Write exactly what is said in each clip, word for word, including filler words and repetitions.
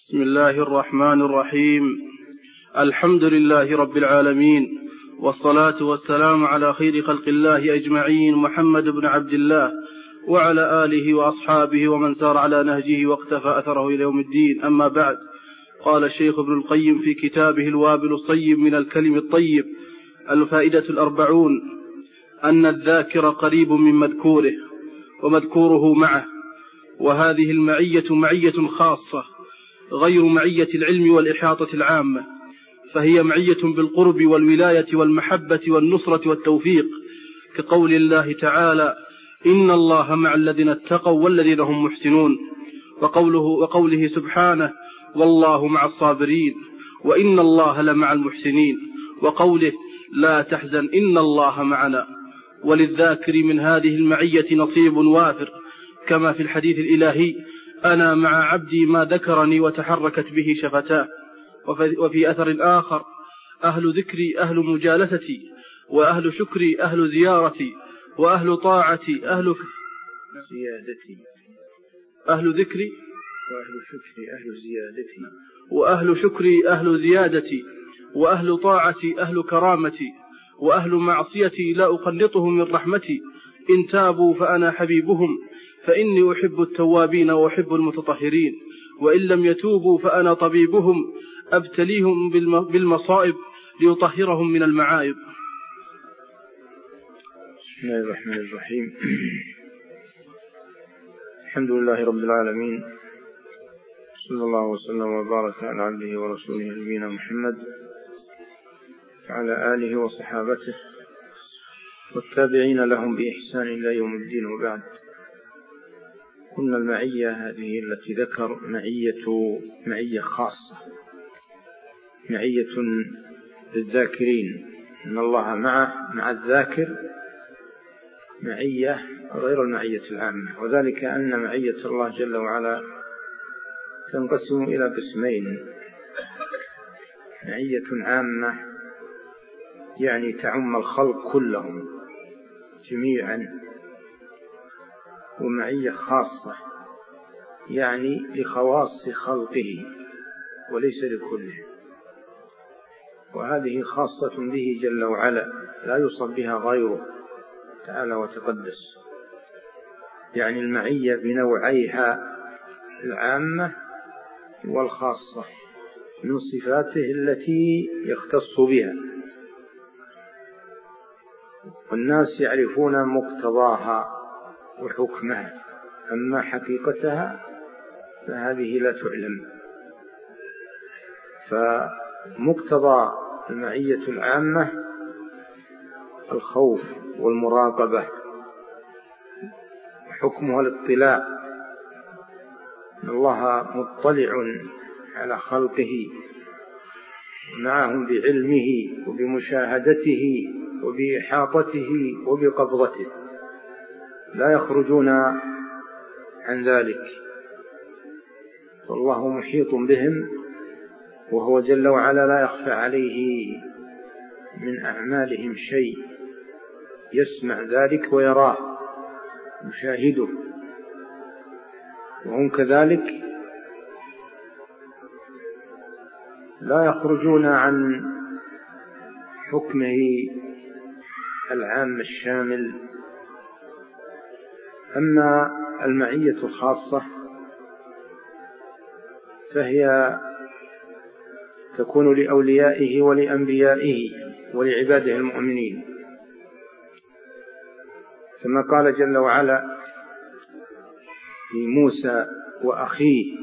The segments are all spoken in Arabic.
بسم الله الرحمن الرحيم. الحمد لله رب العالمين، والصلاة والسلام على خير خلق الله أجمعين، محمد بن عبد الله وعلى آله وأصحابه ومن سار على نهجه واقتفى أثره إلى يوم الدين. أما بعد، قال الشيخ ابن القيم في كتابه الوابل الصيب من الكلم الطيب الفائدة الأربعون أن الذاكر قريب من مذكوره ومذكوره معه، وهذه المعية معية خاصة غير معية العلم والإحاطة العامة، فهي معية بالقرب والولاية والمحبة والنصرة والتوفيق، كقول الله تعالى: إن الله مع الذين اتقوا والذين هم محسنون، وقوله, وقوله سبحانه: والله مع الصابرين وإن الله لمع المحسنين، وقوله: لا تحزن إن الله معنا. وللذاكر من هذه المعية نصيب وافر، كما في الحديث الإلهي: أنا مع عبدي ما ذكرني وتحركت به شفتاه. وفي أثر آخر: أهل ذكري أهل مجالستي، وأهل شكري أهل زيارتي، وأهل طاعتي أهل زيادتي. أهل ذكري وأهل شكري أهل زيادتي، وأهل شكري أهل زيادتي، وأهل طاعتي أهل كرامتي، وأهل معصيتي لا أقنطهم من رحمتي، إن تابوا فأنا حبيبهم، فإني أحب التوابين وأحب المتطهرين، وإن لم يتوبوا فأنا طبيبهم، أبتليهم بالمصائب ليطهرهم من المعايب. بسم الله الرحمن الرحيم. الحمد لله رب العالمين، صلى الله وسلم وبارك على عبده ورسوله نبينا محمد وعلى آله وصحابته والتابعين لهم بإحسان إلى يوم الدين. وبعد، قلنا المعية هذه التي ذكر معية معية خاصة، معية للذاكرين، إن الله معه مع الذاكر معية غير المعية العامة، وذلك أن معية الله جل وعلا تنقسم إلى قسمين: معية عامة يعني تعم الخلق كلهم جميعا، ومعية خاصة يعني لخواص خلقه وليس لكله، وهذه خاصة به جل وعلا لا يوصف بها غيره تعالى وتقدس. يعني المعية بنوعيها العامة والخاصة من صفاته التي يختص بها، والناس يعرفون مقتضاها وحكمها، أما حقيقتها فهذه لا تعلم. فمقتضى المعية العامة الخوف والمراقبة، حكمها الاطلاع، إن الله مطلع على خلقه معهم بعلمه وبمشاهدته وبإحاطته وبقبضته، لا يخرجون عن ذلك، والله محيط بهم، وهو جل وعلا لا يخفى عليه من أعمالهم شيء، يسمع ذلك ويراه يشاهده، وهم كذلك لا يخرجون عن حكمه العام الشامل. أما المعية الخاصة فهي تكون لأوليائه ولأنبيائه ولعباده المؤمنين، كما قال جل وعلا في موسى وأخيه: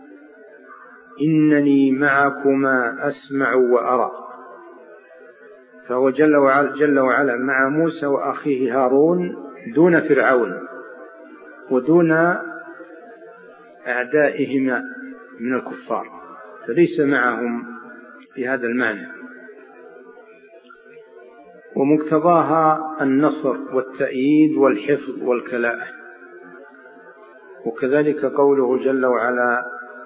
إنني معكما أسمع وأرى. فهو جل وعلا, جل وعلا مع موسى وأخيه هارون دون فرعون ودون أعدائهما من الكفار، فليس معهم في هذا المعنى. ومقتضاها النصر والتأييد والحفظ والكلاءة. وكذلك قوله جل وعلا: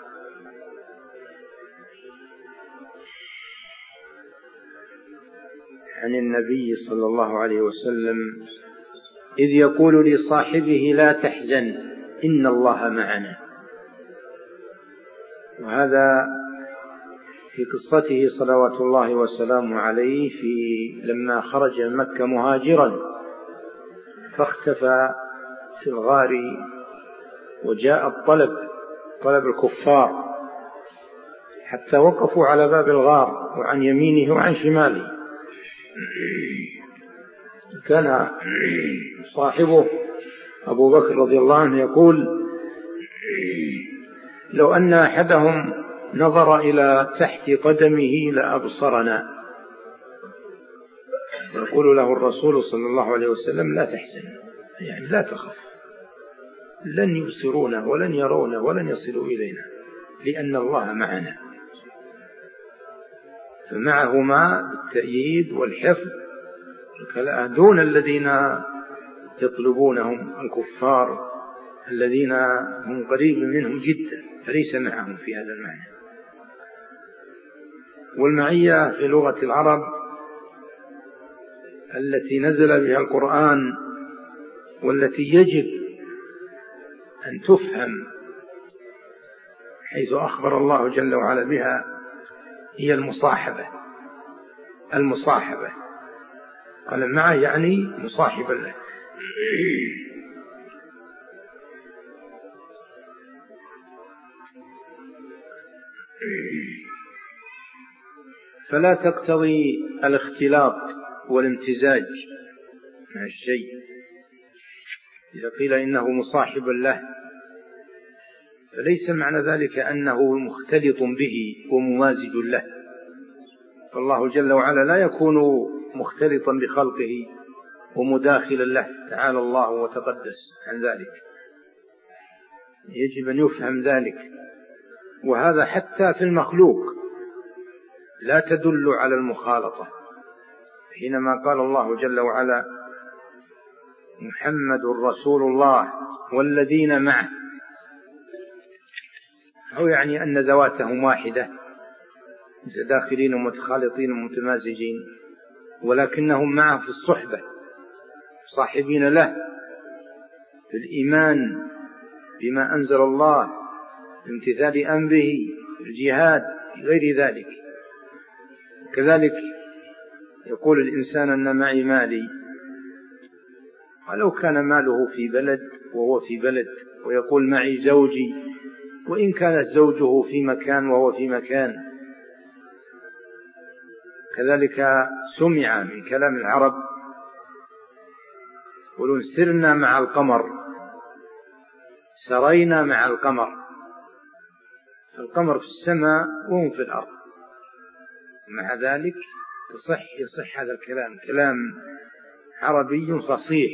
عن النبي صلى الله عليه وسلم: إذ يقول لصاحبه لا تحزن إن الله معنا. وهذا في قصته صلوات الله وسلامه عليه في لما خرج من مكة مهاجرا فاختفى في الغار، وجاء الطلب طلب الكفار حتى وقفوا على باب الغار وعن يمينه وعن شماله. كان صاحبه أبو بكر رضي الله عنه يقول: لو أن أحدهم نظر إلى تحت قدمه لأبصرنا. يقول له الرسول صلى الله عليه وسلم: لا تحزن، يعني لا تخف، لن يبصرونا ولن يرونا ولن يصلوا إلينا لأن الله معنا. فمعهما بالتأييد والحفظ دون الذين يطلبونهم الكفار الذين هم قريب منهم جدا، فليس معهم في هذا المعنى. والمعية في لغة العرب التي نزل بها القرآن والتي يجب أن تفهم حيث أخبر الله جل وعلا بها هي المصاحبة. المصاحبة قال معه يعني مصاحبا له. فلا تقتضي الاختلاط والامتزاج مع الشيء. إذا قيل إنه مصاحب له فليس معنى ذلك أنه مختلط به وممازج له، فالله جل وعلا لا يكون مختلطا بخلقه ومداخلا له، تعالى الله وتقدس عن ذلك. يجب أن يفهم ذلك. وهذا حتى في المخلوق لا تدل على المخالطة. حينما قال الله جل وعلا: محمد رسول الله والذين معه، أو يعني أن ذواتهم واحدة متداخلين ومتخالطين ومتمازجين، ولكنهم معه في الصحبة صاحبين له في الإيمان بما أنزل الله، امتثال أمره، الجهاد، غير ذلك. كذلك يقول الإنسان أن معي مالي، ولو كان ماله في بلد وهو في بلد، ويقول معي زوجي وإن كان زوجه في مكان وهو في مكان. كذلك سمع من كلام العرب يقولون: سرنا مع القمر، سرينا مع القمر. القمر في السماء وهم في الأرض، مع ذلك يصح يصح هذا الكلام، كلام عربي فصيح.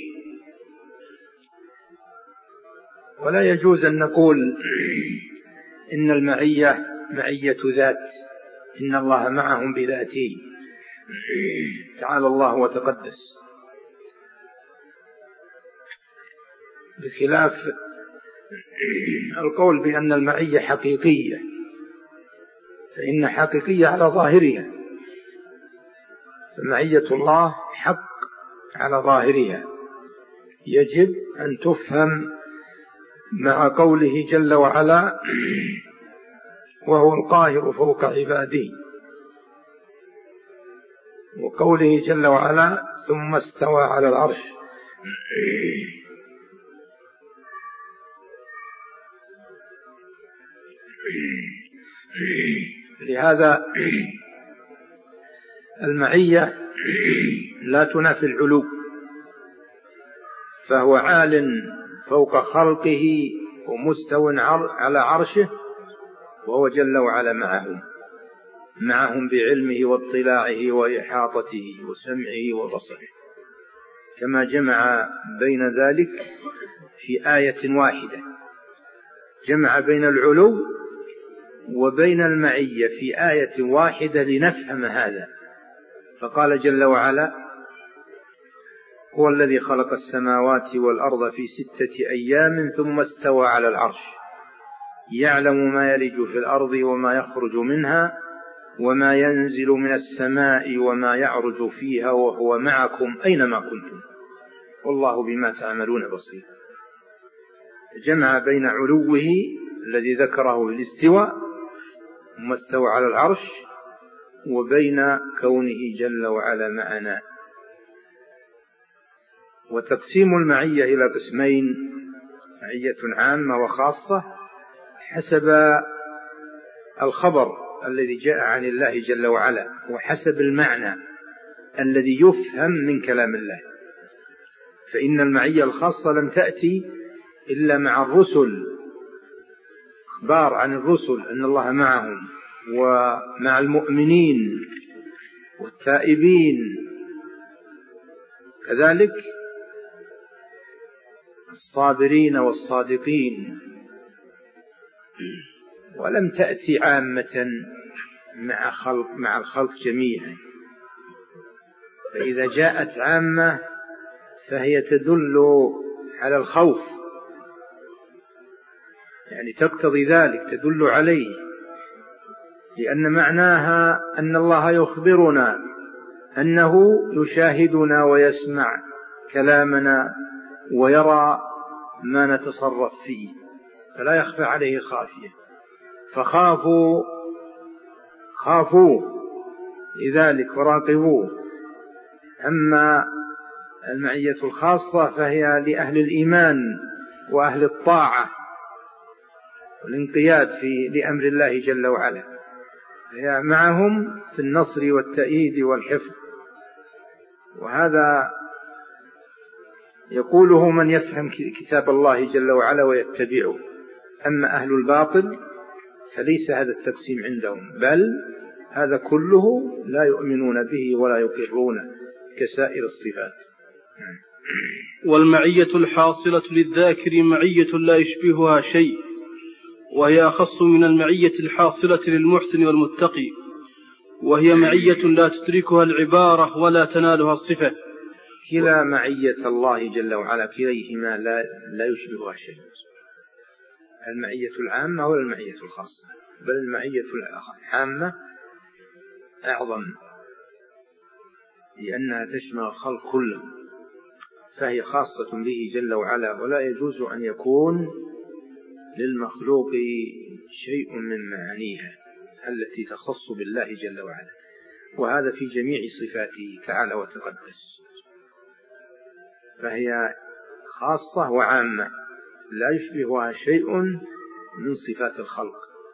ولا يجوز أن نقول إن المعية معية ذات، إن الله معهم بذاته، تعالى الله وتقدس، بخلاف القول بأن المعية حقيقية، فإن حقيقية على ظاهرها، فمعية الله حق على ظاهرها، يجب أن تفهم مع قوله جل وعلا: وهو القاهر فوق عباده، وقوله جل وعلا: ثم استوى على العرش. لهذا المعية لا تنافي العلو، فهو عال فوق خلقه ومستو على عرشه، وهو جل وعلا معهم معهم بعلمه واطلاعه وإحاطته وسمعه وبصره، كما جمع بين ذلك في آية واحدة، جمع بين العلو وبين المعية في آية واحدة لنفهم هذا. فقال جل وعلا: هو الذي خلق السماوات والأرض في ستة أيام ثم استوى على العرش يعلم ما يلج في الأرض وما يخرج منها وما ينزل من السماء وما يعرج فيها وهو معكم أينما كنتم والله بما تعملون بصير. جمع بين علوه الذي ذكره الاستواء ثم استوى على العرش، وبين كونه جل وعلا معنا. وتقسيم المعية إلى قسمين: معية عامة وخاصة حسب الخبر الذي جاء عن الله جل وعلا، وحسب المعنى الذي يفهم من كلام الله. فإن المعية الخاصة لم تأتي إلا مع الرسل، إخبار عن الرسل أن الله معهم، ومع المؤمنين والتائبين، كذلك الصابرين والصادقين. ولم تأتي عامة مع خلق مع الخلق جميعا. فإذا جاءت عامة فهي تدل على الخوف، يعني تقتضي ذلك، تدل عليه، لأن معناها أن الله يخبرنا أنه يشاهدنا ويسمع كلامنا ويرى ما نتصرف فيه، فلا يخفى عليه خافية. فخافوا خافوا لذلك وراقبوه. أما المعية الخاصة فهي لأهل الإيمان وأهل الطاعة والانقياد في لأمر الله جل وعلا، هي معهم في النصر والتأييد والحفظ. وهذا يقوله من يفهم كتاب الله جل وعلا ويتبعه. أما أهل الباطل فليس هذا التقسيم عندهم، بل هذا كله لا يؤمنون به ولا يقرونه كسائر الصفات. والمعية الحاصلة للذاكر معية لا يشبهها شيء، وهي أخص من المعية الحاصلة للمحسن والمتقي، وهي معية لا تدركها العبارة ولا تنالها الصفة. كلا معية الله جل وعلا كليهما لا, لا يشبهها شيء، المعية العامة ولا المعية الخاصة، بل المعية العامة أعظم، لأنها تشمل الخلق كله، فهي خاصة به جل وعلا، ولا يجوز أن يكون للمخلوق شيء من معانيها التي تخص بالله جل وعلا، وهذا في جميع صفاته تعالى وتقدس. فهي خاصة وعامة لا يشبهها شيء من صفات الخلق.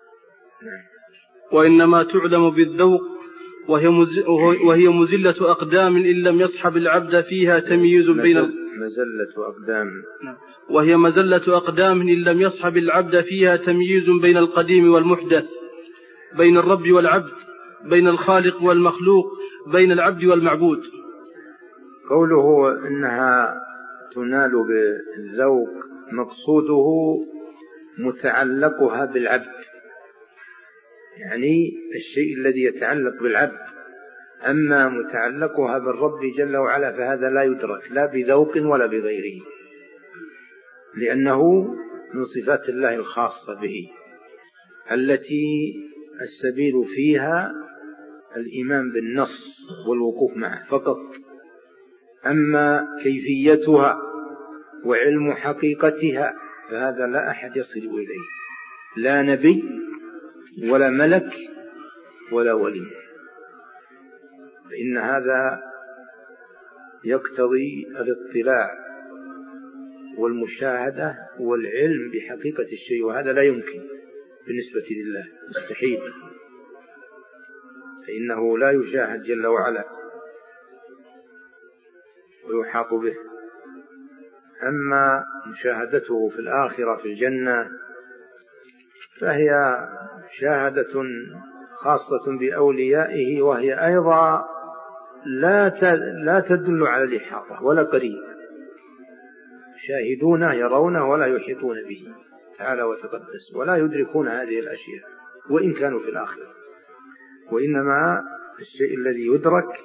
وإنما تعلم بالذوق، وهي, مز... وهي مزلة أقدام إن لم يصحب العبد فيها تمييز بين مزلة أقدام وهي مزلة أقدام إن لم يصحب العبد فيها تمييز بين القديم والمحدث، بين الرب والعبد، بين الخالق والمخلوق، بين العبد والمعبود. قوله إنها تنال بالذوق مقصوده متعلقها بالعبد، يعني الشيء الذي يتعلق بالعبد. أما متعلقها بالرب جل وعلا فهذا لا يدرك لا بذوق ولا بغيره، لأنه من صفات الله الخاصة به التي السبيل فيها الإيمان بالنص والوقوف معه فقط. أما كيفيتها وعلم حقيقتها فهذا لا أحد يصل إليه، لا نبي ولا ملك ولا ولي، فإن هذا يقتضي الاطلاع والمشاهدة والعلم بحقيقة الشيء، وهذا لا يمكن بالنسبة لله، مستحيل، فإنه لا يشاهد جل وعلا ويحاط به. أما مشاهدته في الآخرة في الجنة فهي مشاهدة خاصة بأوليائه، وهي أيضا لا لا تدل على الإحاطة ولا قريب، شاهدونه يرونه ولا يحيطون به تعالى وتقدس، ولا يدركون هذه الأشياء وإن كانوا في الآخرة. وإنما الشيء الذي يدرك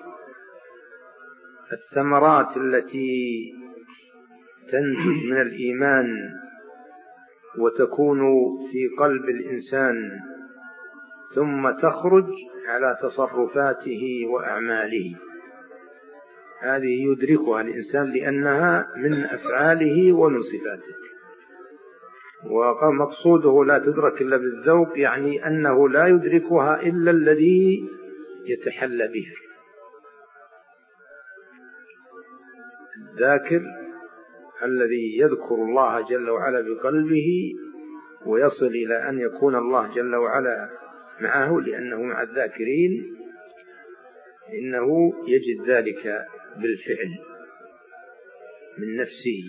الثمرات التي تنتج من الإيمان وتكون في قلب الإنسان ثم تخرج على تصرفاته وأعماله، هذه يدركها الإنسان لأنها من أفعاله ومن صفاته. ومقصوده لا تدرك إلا بالذوق، يعني أنه لا يدركها إلا الذي يتحلى بها. الذاكر الذي يذكر الله جل وعلا بقلبه ويصل إلى أن يكون الله جل وعلا معه، لأنه مع الذاكرين، إنه يجد ذلك بالفعل من نفسه،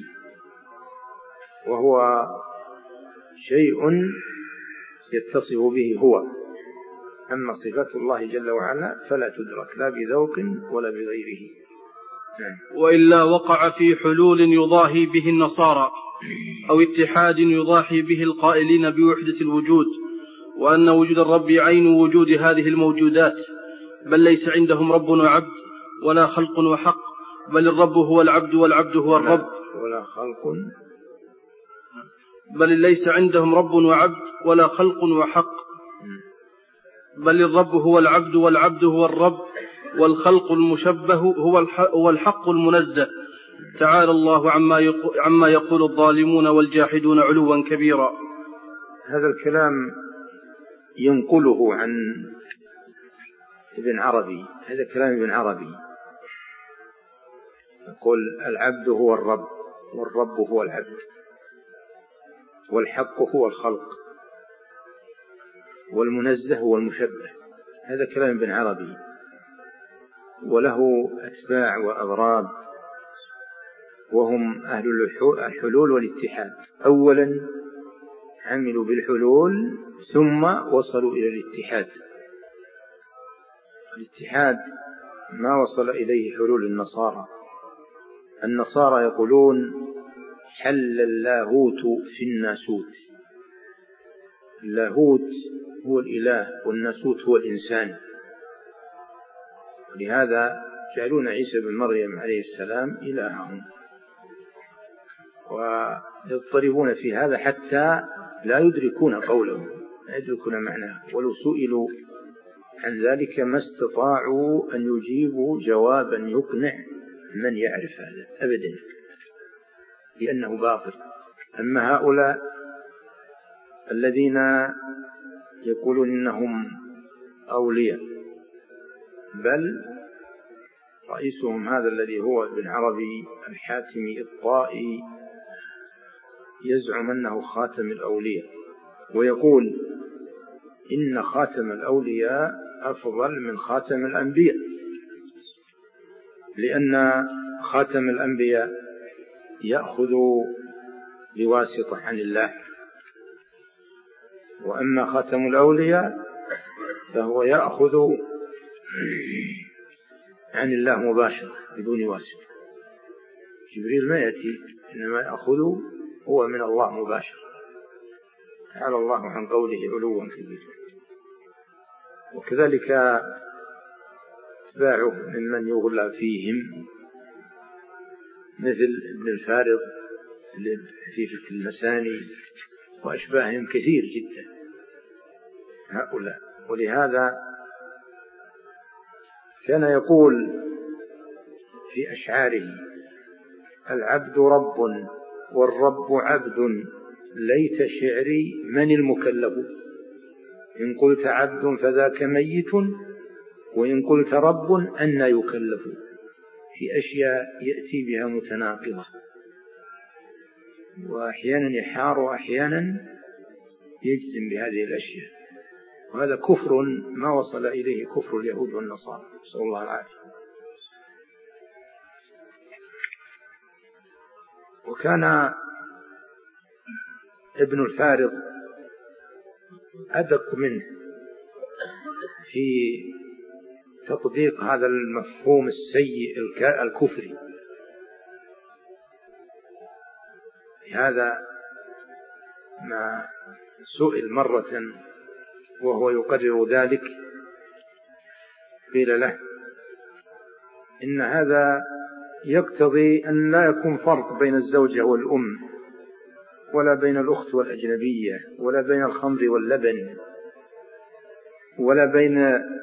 وهو شيء يتصف به هو. أما صفات الله جل وعلا فلا تدرك لا بذوق ولا بغيره. وإلا وقع في حلول يضاهي به النصارى، أو اتحاد يضاهي به القائلين بوحدة الوجود، وأن وجود الرب عين وجود هذه الموجودات، بل ليس عندهم رب وعبد ولا خلق وحق، بل الرب هو العبد والعبد هو الرب، ولا خلق، بل ليس عندهم رب وعبد ولا خلق وحق، بل الرب هو العبد والعبد هو الرب، والخلق المشبه هو الحق المنزه. تعالى الله عما يقول الظالمون والجاحدون علوا كبيرا. هذا الكلام ينقله عن ابن عربي، هذا كلام ابن عربي، يقول العبد هو الرب، والرب هو العبد، والحق هو الخلق، والمنزه هو المشبه. هذا كلام ابن عربي، وله أتباع وأضراب، وهم أهل الحلول والاتحاد. أولا عملوا بالحلول ثم وصلوا إلى الاتحاد. الاتحاد ما وصل إليه حلول النصارى. النصارى يقولون حل اللاهوت في الناسوت. اللاهوت هو الإله والناسوت هو الإنسان، لهذا جعلون عيسى بن مريم عليه السلام إلههم، ويضطربون في هذا حتى لا يدركون قوله، لا يدركون معناه، ولو سئلوا عن ذلك ما استطاعوا أن يجيبوا جوابا يقنع من يعرف هذا أبدا، لأنه باطل. أما هؤلاء الذين يقولون إنهم أولياء، بل رئيسهم هذا الذي هو ابن عربي الحاتمي الطائي يزعم أنه خاتم الأولياء، ويقول إن خاتم الأولياء أفضل من خاتم الأنبياء، لأن خاتم الأنبياء يأخذ بواسطة عن الله، وأما خاتم الأولياء فهو يأخذ عن الله مباشرة بدون واسطة. جبريل ما يأتي، إنما يأخذ هو من الله مباشرة. تعالى الله عن قوله علوا كبيرا. وكذلك اتباعه ممن يغلى فيهم مثل ابن الفارض في فقه المساني وأشباههم كثير جدا هؤلاء. ولهذا كان يقول في أشعاره العبد رب والرب عبد، ليت شعري من المكلف، إن قلت عبد فذاك ميت، وإن قلت رب أن يكلف، في أشياء يأتي بها متناقضة، وأحيانا يحار وأحيانا يجزم بهذه الأشياء، وهذا كفر ما وصل إليه كفر اليهود والنصارى، نسأل الله العافية. وكان ابن الفارض أدق منه في تطبيق هذا المفهوم السيء الكفري. هذا ما سئل مرة وهو يقرر ذلك، قيل له إن هذا يقتضي أن لا يكون فرق بين الزوجة والأم، ولا بين الأخت والأجنبية، ولا بين الخمر واللبن، ولا بين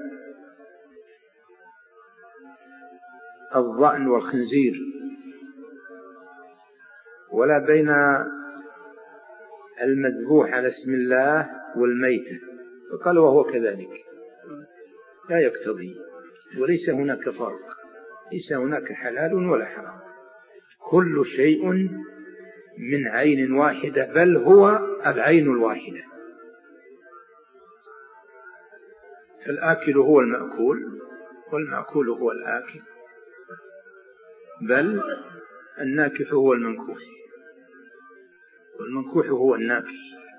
الضأن والخنزير، ولا بين المذبوح على اسم الله والميتة، فقال وهو كذلك لا يقتضي، وليس هناك فرق، ليس هناك حلال ولا حرام، كل شيء من عين واحدة، بل هو العين الواحدة. فالآكل هو المأكول والمأكول هو الآكل، بل الناكح هو المنكوح والمنكوح هو الناكح.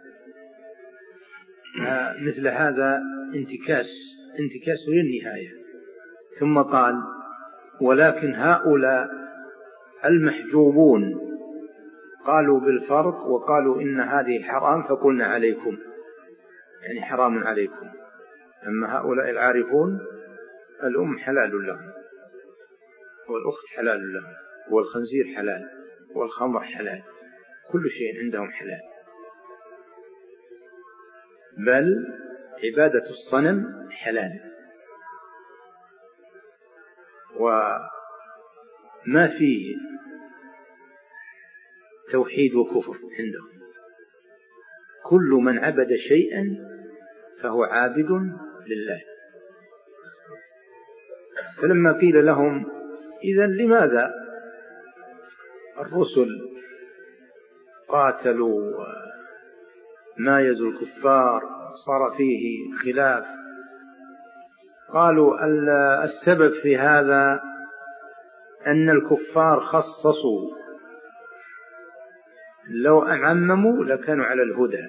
مثل هذا انتكاس انتكاس للنهاية. ثم قال ولكن هؤلاء المحجوبون قالوا بالفرق وقالوا إن هذه حرام فقلنا عليكم، يعني حرام عليكم. أما هؤلاء العارفون الأم حلال لهم والأخت حلال لهم والخنزير حلال والخمر حلال، كل شيء عندهم حلال، بل عبادة الصنم حلال. وما فيه توحيد وكفر عندهم، كل من عبد شيئا فهو عابد لله. فلما قيل لهم إذن لماذا الرسل قاتلوا مايزوا الكفار صار فيه خلاف، قالوا السبب في هذا أن الكفار خصصوا، لو أعمموا لكانوا على الهدى،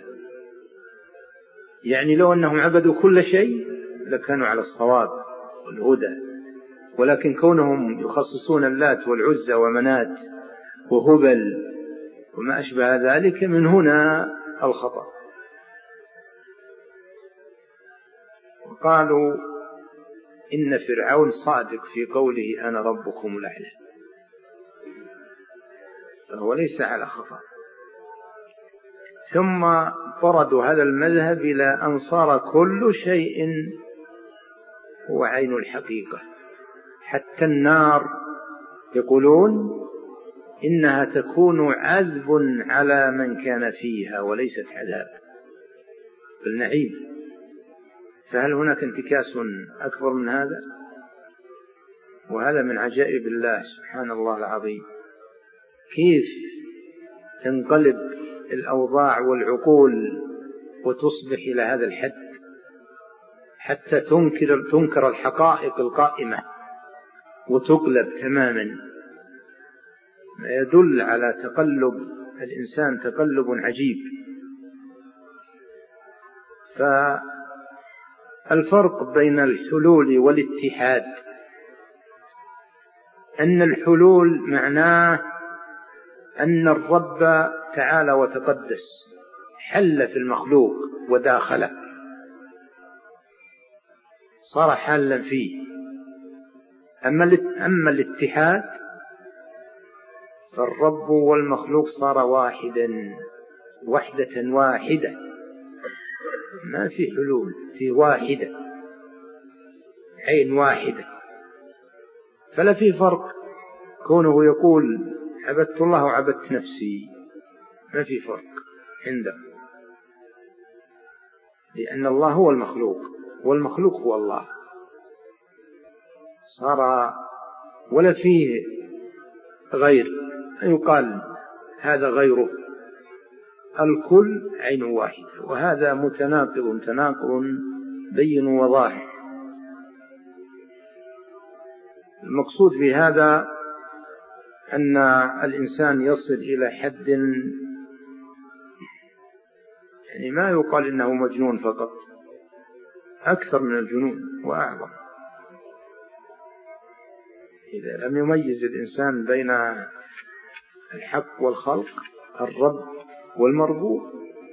يعني لو أنهم عبدوا كل شيء لكانوا على الصواب والهدى، ولكن كونهم يخصصون اللات والعزى ومنات وهبل وما أشبه ذلك، من هنا الخطأ. وقالوا إن فرعون صادق في قوله أنا ربكم الأعلى، فهو ليس على خطأ. ثم طردوا هذا المذهب إلى أن صار كل شيء هو عين الحقيقة، حتى النار يقولون إنها تكون عذب على من كان فيها وليست عذاب بل نعيم. فهل هناك انتكاس أكبر من هذا؟ وهذا من عجائب الله سبحان الله العظيم، كيف تنقلب الأوضاع والعقول وتصبح إلى هذا الحد حتى تنكر, تنكر الحقائق القائمة وتقلب تماما، ما يدل على تقلب الإنسان تقلب عجيب. فالفرق بين الحلول والاتحاد أن الحلول معناه أن الرب تعالى وتقدس حل في المخلوق وداخله، صار حالا فيه. أما الاتحاد فالرب والمخلوق صار واحدا، وحدة واحدة، ما في حلول، في واحدة، عين واحدة. فلا في فرق كونه يقول عبدت الله وعبدت نفسي، ما في فرق عنده، لأن الله هو المخلوق والمخلوق هو الله، صار ولا فيه غير يقال هذا غيره، الكل عين واحد. وهذا متناقض تناقض بين وظاهر. المقصود بهذا أن الإنسان يصل إلى حد يعني ما يقال إنه مجنون فقط، أكثر من الجنون وأعظم. إذا لم يميز الإنسان بين الحق والخلق، الرب والمربوب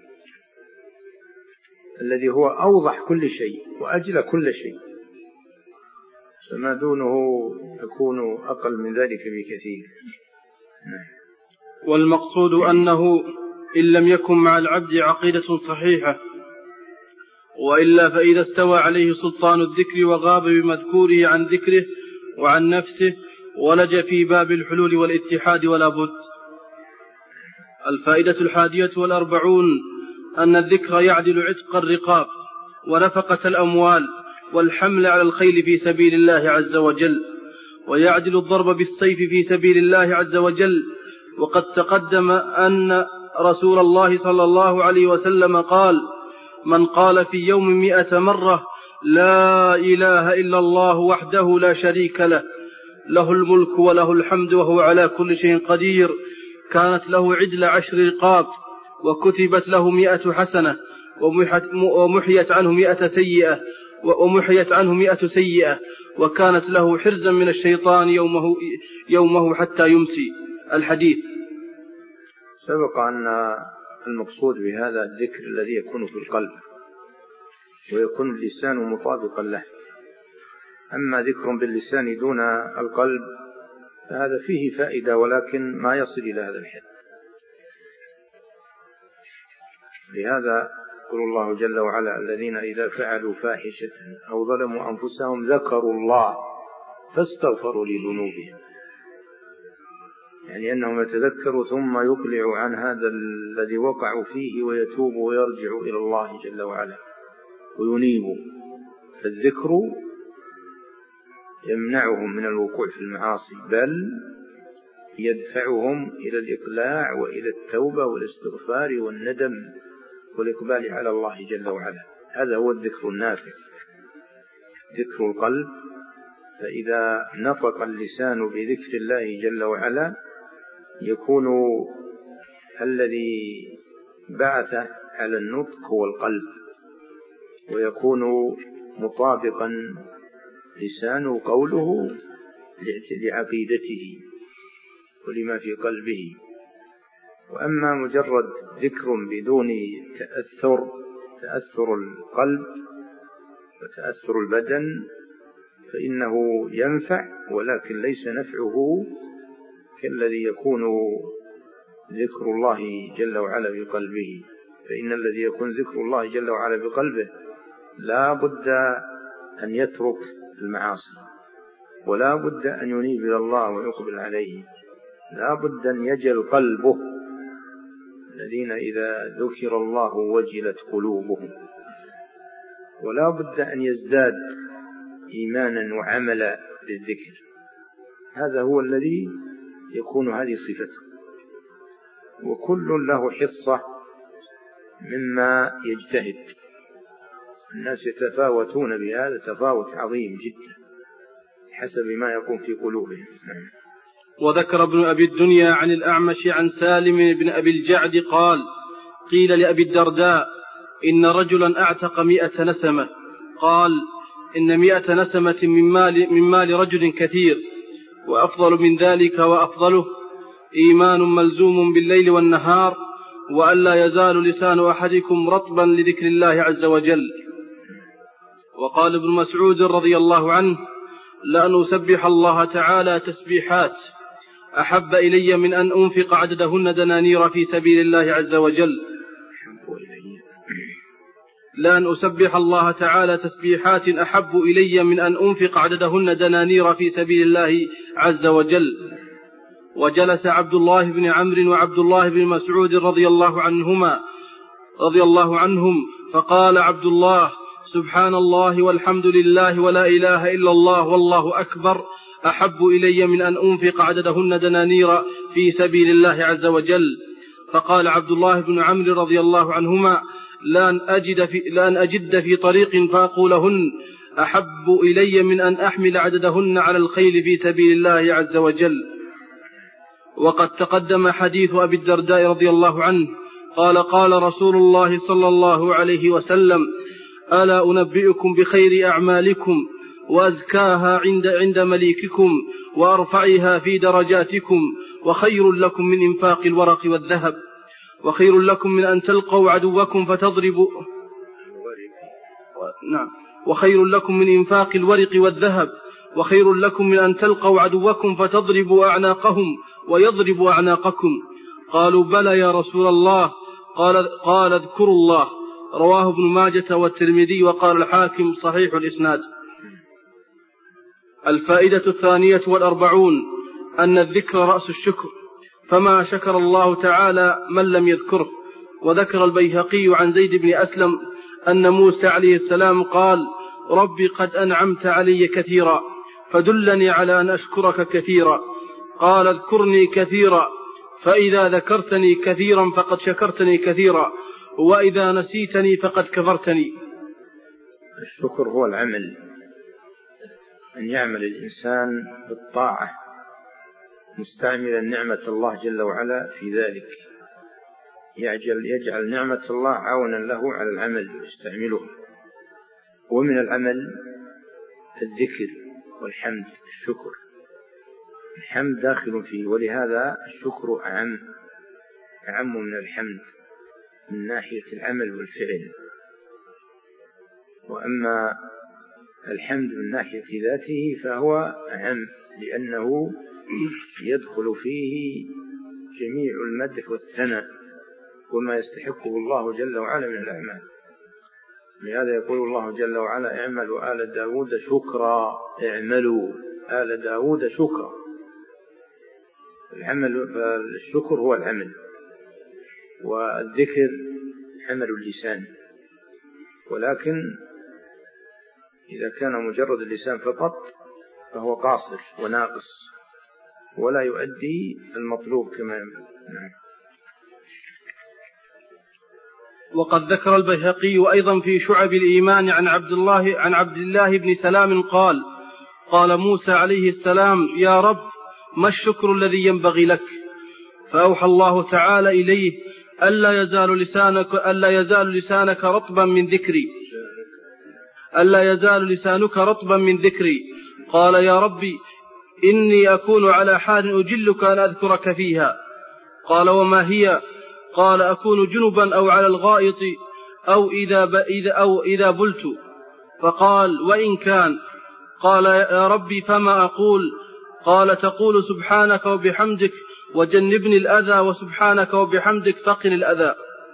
الذي هو أوضح كل شيء وأجل كل شيء، فما دونه يكون أقل من ذلك بكثير. والمقصود أنه إن لم يكن مع العبد عقيدة صحيحة، وإلا فإذا استوى عليه سلطان الذكر وغاب بمذكوره عن ذكره وعن نفسه ولج في باب الحلول والاتحاد ولا بد. الفائدة الحادية والأربعون أن الذكر يعدل عتق الرقاب ونفقة الأموال والحمل على الخيل في سبيل الله عز وجل، ويعدل الضرب بالسيف في سبيل الله عز وجل. وقد تقدم أن رسول الله صلى الله عليه وسلم قال: من قال في يوم مئة مرة لا إله إلا الله وحده لا شريك له له الملك وله الحمد وهو على كل شيء قدير، كانت له عدل عشر رقاب، وكتبت له مئة حسنة، ومحيت عنه مئة سيئة ومحيت عنه مئة سيئة، وكانت له حرزا من الشيطان يومه, يومه حتى يمسي. الحديث. سبق أن المقصود بهذا الذكر الذي يكون في القلب ويكون اللسان مطابقا له. أما ذكر باللسان دون القلب فهذا فيه فائدة ولكن ما يصل إلى هذا الحد. لهذا يقول الله جل وعلا: الذين إذا فعلوا فاحشة أو ظلموا أنفسهم ذكروا الله فاستغفروا لذنوبهم، يعني أنهم يتذكروا ثم يقلعوا عن هذا الذي وقعوا فيه ويتوبوا ويرجعوا إلى الله جل وعلا وينيبوا. فالذكر يمنعهم من الوقوع في المعاصي، بل يدفعهم إلى الإقلاع وإلى التوبة والاستغفار والندم والإقبال على الله جل وعلا. هذا هو الذكر النافع، ذكر القلب. فإذا نطق اللسان بذكر الله جل وعلا يكون الذي بعث على النطق هو القلب، ويكون مطابقا لسانه قوله لعقيدته ولما في قلبه. وأما مجرد ذكر بدون تأثر تأثر القلب وتأثر البدن فإنه ينفع، ولكن ليس نفعه كالذي يكون ذكر الله جل وعلا بقلبه. فإن الذي يكون ذكر الله جل وعلا بقلبه لا بد أن يترك المعاصي، ولا بد أن ينيب إلى الله ويقبل عليه، لا بد أن يجل قلبه، الذين إذا ذكر الله وجلت قلوبهم، ولا بد أن يزداد إيمانا وعملا بالذكر. هذا هو الذي يكون هذه صفته، وكل له حصة مما يجتهد. الناس يتفاوتون بهذا تفاوت عظيم جدا حسب ما يكون في قلوبهم. وذكر ابن أبي الدنيا عن الأعمش عن سالم بن أبي الجعد قال: قيل لأبي الدرداء: إن رجلا أعتق مئة نسمة. قال: إن مئة نسمة من مال, من مال رجل كثير، وأفضل من ذلك وأفضله إيمان ملزوم بالليل والنهار، وألا يزال لسان أحدكم رطبا لذكر الله عز وجل. وقال ابن مسعود رضي الله عنه: لأن أسبح الله تعالى تسبيحات أحب إلي من أن أنفق عددهن دنانير في سبيل الله عز وجل. لأن أسبح الله تعالى تسبيحات أحب إلي من أن أنفق عددهن دنانير في سبيل الله عز وجل. وجلس عبد الله بن عمرو وعبد الله بن مسعود رضي الله عنهما رضي الله عنهم فقال عبد الله: سبحان الله والحمد لله ولا إله إلا الله والله أكبر أحب إلي من أن أنفق عددهن دنانير في سبيل الله عز وجل. فقال عبد الله بن عمرو رضي الله عنهما: لأن أجد في, لأن أجد في طريق فأقولهن أحب إلي من أن أحمل عددهن على الخيل في سبيل الله عز وجل. وقد تقدم حديث أبي الدرداء رضي الله عنه قال: قال رسول الله صلى الله عليه وسلم: ألا أنبئكم بخير أعمالكم وأزكاها عند, عند مليككم وأرفعها في درجاتكم، وخير لكم من إنفاق الورق والذهب، وخير لكم من أن تلقوا عدوكم فتضربوا نعم وخير لكم من إنفاق الورق والذهب، وخير لكم من أن تلقوا عدوكم فتضربوا أعناقهم ويضربوا أعناقكم. قالوا: بلى يا رسول الله. قال, قال اذكروا الله. رواه ابن ماجة والترمذي، وقال الحاكم صحيح الإسناد. الفائدة الثانية والأربعون أن الذكر رأس الشكر، فما شكر الله تعالى من لم يذكره. وذكر البيهقي عن زيد بن أسلم أن موسى عليه السلام قال: ربي قد أنعمت علي كثيرا فدلني على أن أشكرك كثيرا. قال: اذكرني كثيرا، فإذا ذكرتني كثيرا فقد شكرتني كثيرا، وإذا نسيتني فقد كفرتني. الشكر هو العمل، أن يعمل الإنسان بالطاعة مستعملا نعمة الله جل وعلا في ذلك، يجعل, يجعل نعمة الله عونا له على العمل ويستعمله. ومن العمل الذكر والحمد. الشكر الحمد داخل فيه، ولهذا الشكر أعم أعم من الحمد من ناحية العمل والفعل. وأما الحمد من ناحية ذاته فهو أعم، لأنه يدخل فيه جميع المدح والثناء وما يستحقه الله جل وعلا من الأعمال. لهذا يقول الله جل وعلا: اعملوا آل داود شكرا. اعملوا آل داود شكرا. العمل فالشكر هو العمل، والذكر عمل اللسان. ولكن إذا كان مجرد اللسان فقط فهو قاصر وناقص ولا يؤدي المطلوب كما ينبغي. نعم. وقد ذكر البيهقي أيضا في شعب الإيمان عن عبد الله عن عبد الله بن سلام قال: قال موسى عليه السلام: يا رب، ما الشكر الذي ينبغي لك؟ فأوحى الله تعالى إليه: ألا يزال لسانك ألا يزال لسانك رطبا من ذكري ألا يزال لسانك رطبا من ذكري. قال: يا ربي، إني أكون على حال أجلك أن أذكرك فيها. قال: وما هي؟ قال: أكون جنبا أو على الغائط أو إذا, إذا, أو إذا بلت. فقال: وإن كان. قال: يا ربي، فما أقول؟ قال: تقول سبحانك وبحمدك وجنبني الأذى، وسبحانك وبحمدك فقني الأذى.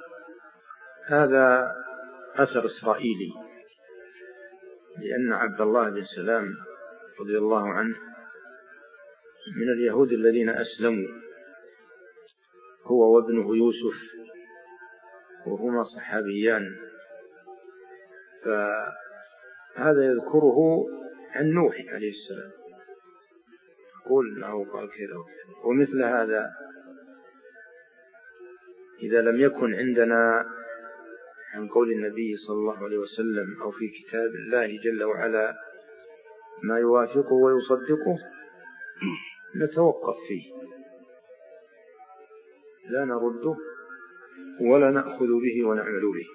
هذا أثر إسرائيلي، لأن عبد الله بن سلام رضي الله عنه من اليهود الذين أسلموا، هو وابنه يوسف، وهما صحابيان. فهذا يذكره عن نوح عليه السلام، يقول له قال كذا وكذا. ومثل هذا إذا لم يكن عندنا عن قول النبي صلى الله عليه وسلم أو في كتاب الله جل وعلا ما يوافقه ويصدقه نتوقف فيه، لا نرده ولا نأخذ به ونعمل به.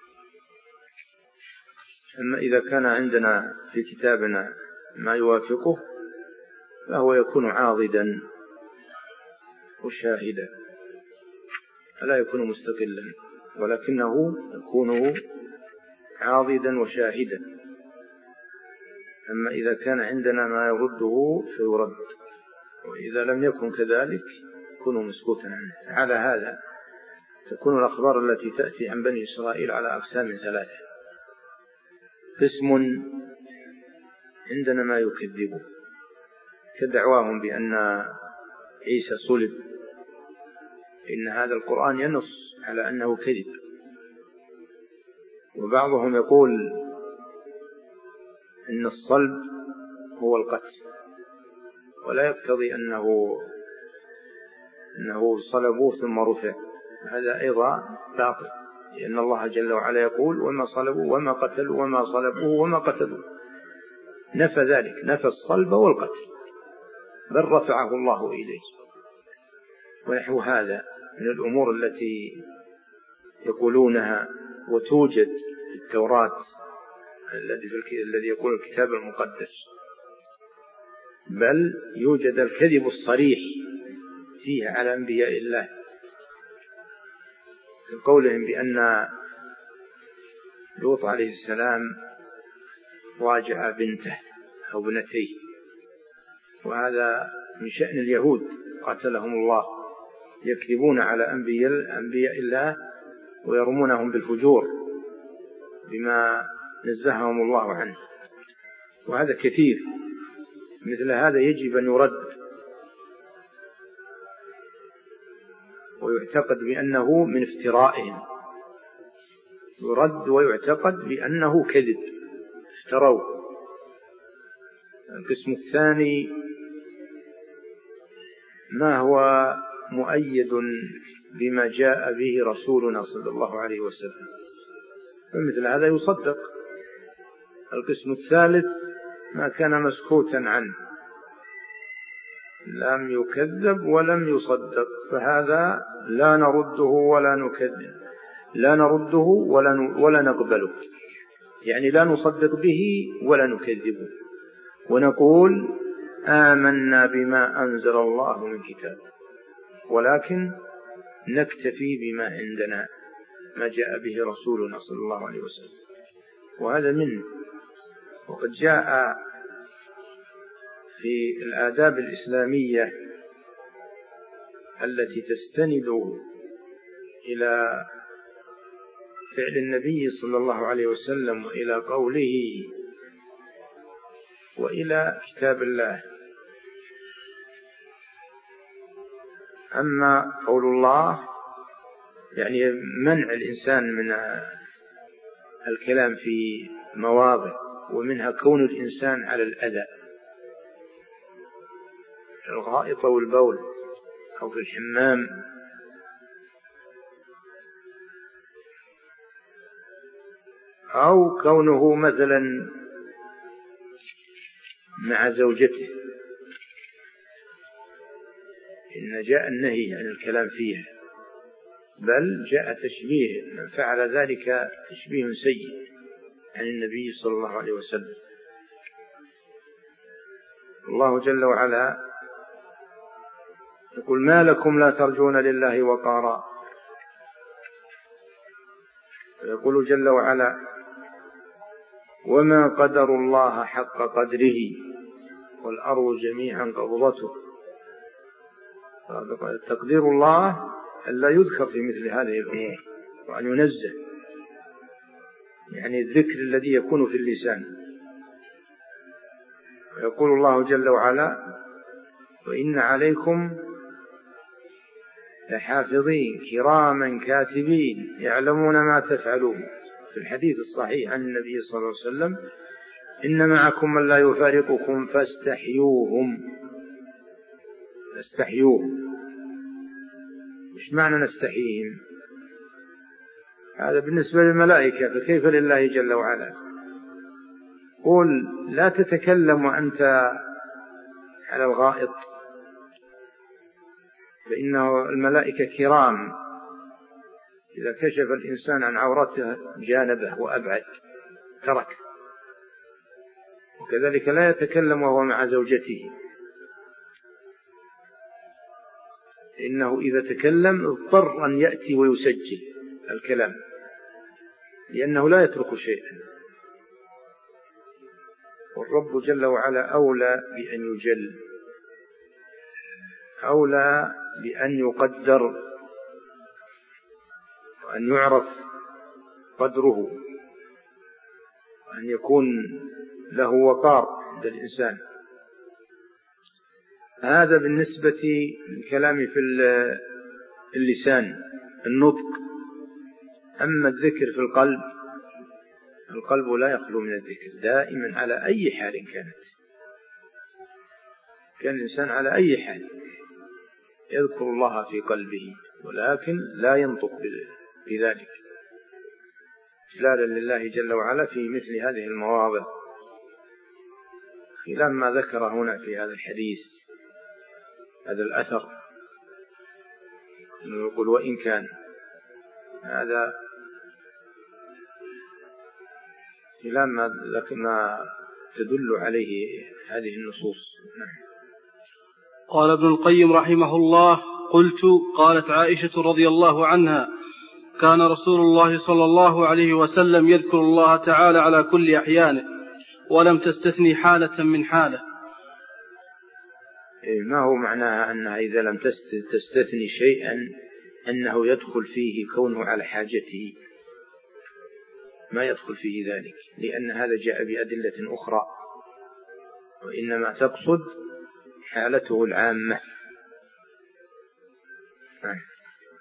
أما إذا كان عندنا في كتابنا ما يوافقه فهو يكون عاضدا وشاهدا، لا يكون مستقلا، ولكنه يكون عاضدا وشاهدا. أما إذا كان عندنا ما يرده فيرد، وإذا لم يكن كذلك يكون مسكوتا عنه. على هذا تكون الأخبار التي تأتي عن بني إسرائيل على أقسام ثلاثة: قسم عندنا ما يكذبه كدعواهم بأن عيسى صلب، إن هذا القرآن ينص على أنه كذب. وبعضهم يقول إن الصلب هو القتل، ولا يقتضي أنه أنه صلبوه ثم رفع، هذا أيضا باطل، لأن الله جل وعلا يقول: وما صلبوا وما قتلوا وما صلبوه وما قتلوا. نفى ذلك، نفى الصلب والقتل، بل رفعه الله إليه. ونحو هذا من الأمور التي يقولونها وتوجد في التوراة الذي يقول الكتاب المقدس، بل يوجد الكذب الصريح فيها على أنبياء الله، في قولهم بأن لوط عليه السلام راجع بنته أو بنتيه، وهذا من شأن اليهود قاتلهم الله، يكذبون على أنبياء الله ويرمونهم بالفجور بما نزههم الله عنه. وهذا كثير، مثل هذا يجب أن يرد. ويعتقد بأنه من افترائهم، يرد ويعتقد بأنه كذب افتروا. القسم الثاني ما هو مؤيد بما جاء به رسولنا صلى الله عليه وسلم، فمثل هذا يصدق. القسم الثالث ما كان مسكوتا عنه، لم يكذب ولم يصدق، فهذا لا نرده ولا نكذب، لا نرده ولا ولا نقبله، يعني لا نصدق به ولا نكذبه، ونقول آمنا بما أنزل الله من كتاب، ولكن نكتفي بما عندنا ما جاء به رسولنا صلى الله عليه وسلم، وهذا منه. وقد جاء في الآداب الإسلامية التي تستند إلى فعل النبي صلى الله عليه وسلم وإلى قوله وإلى كتاب الله. أما قول الله يعني منع الإنسان من الكلام في مواضع، ومنها كون الإنسان على الأذى، الغائط والبول أو في الحمام، أو كونه مثلا مع زوجته، إن جاء النهي عن الكلام فيها، بل جاء تشبيه من فعل ذلك تشبيه سيء عن النبي صلى الله عليه وسلم. الله جل وعلا يقول ما لكم لا ترجون لله وقارا، يقول جل وعلا وما قدر الله حق قدره والأرض جميعا قبضته. تقدير الله ألا يذكر في مثل هذه الأمور، وأن ينزه، يعني الذكر الذي يكون في اللسان. ويقول الله جل وعلا وإن عليكم لحافظين كراما كاتبين يعلمون ما تفعلون، في الحديث الصحيح عن النبي صلى الله عليه وسلم إن معكم من لا يفارقكم فاستحيوهم. استحيوهم، مش معنى نستحيهم؟ هذا بالنسبة للملائكة، فكيف لله جل وعلا؟ قل لا تتكلم وأنت على الغائط، فإنه الملائكة كرام، إذا كشف الإنسان عن عورته جانبه وأبعد ترك. وكذلك لا يتكلم وهو مع زوجته، إنه إذا تكلم اضطر أن يأتي ويسجل الكلام، لأنه لا يترك شيئا. والرب جل وعلا أولى بأن يجل، أولى بأن يقدر وأن يعرف قدره، وأن يكون له وقار عند الإنسان. هذا بالنسبة للكلام في اللسان النطق. أما الذكر في القلب، القلب لا يخلو من الذكر دائما على أي حال كانت، كان الإنسان على أي حال يذكر الله في قلبه، ولكن لا ينطق بذلك إجلالا لله جل وعلا في مثل هذه المواضع، خلاف ما ذكر هنا في هذا الحديث، هذا الأثر، إنه يقول وإن كان، هذا خلاف ما تدل عليه هذه النصوص. نعم. قال ابن القيم رحمه الله قلت قالت عائشة رضي الله عنها كان رسول الله صلى الله عليه وسلم يذكر الله تعالى على كل أحيانه ولم تستثني حالة من حالة. ما هو معناها أنها إذا لم تستثني شيئا أنه يدخل فيه كونه على حاجته؟ ما يدخل فيه ذلك، لأن هذا جاء بأدلة أخرى، وإنما تقصد حالته العامة.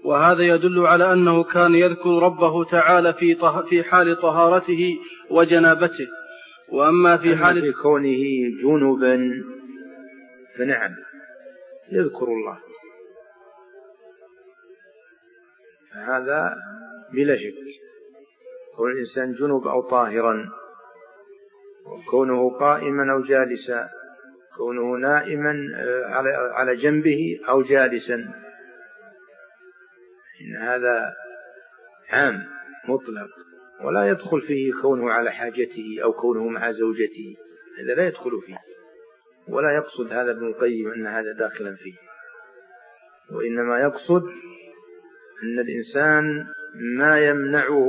وهذا يدل على أنه كان يذكر ربه تعالى في في حال طهارته وجنابته. وأما في حال في كونه جنبا فنعم يذكر الله، فهذا بلا شك. كون الإنسان جنب أو طاهرا، وكونه قائما أو جالسا، كونه نائما على جنبه أو جالسا، إن هذا عام مطلق، ولا يدخل فيه كونه على حاجته أو كونه مع زوجته، هذا لا يدخل فيه، ولا يقصد هذا ابن القيم أن هذا داخلا فيه، وإنما يقصد أن الإنسان ما يمنعه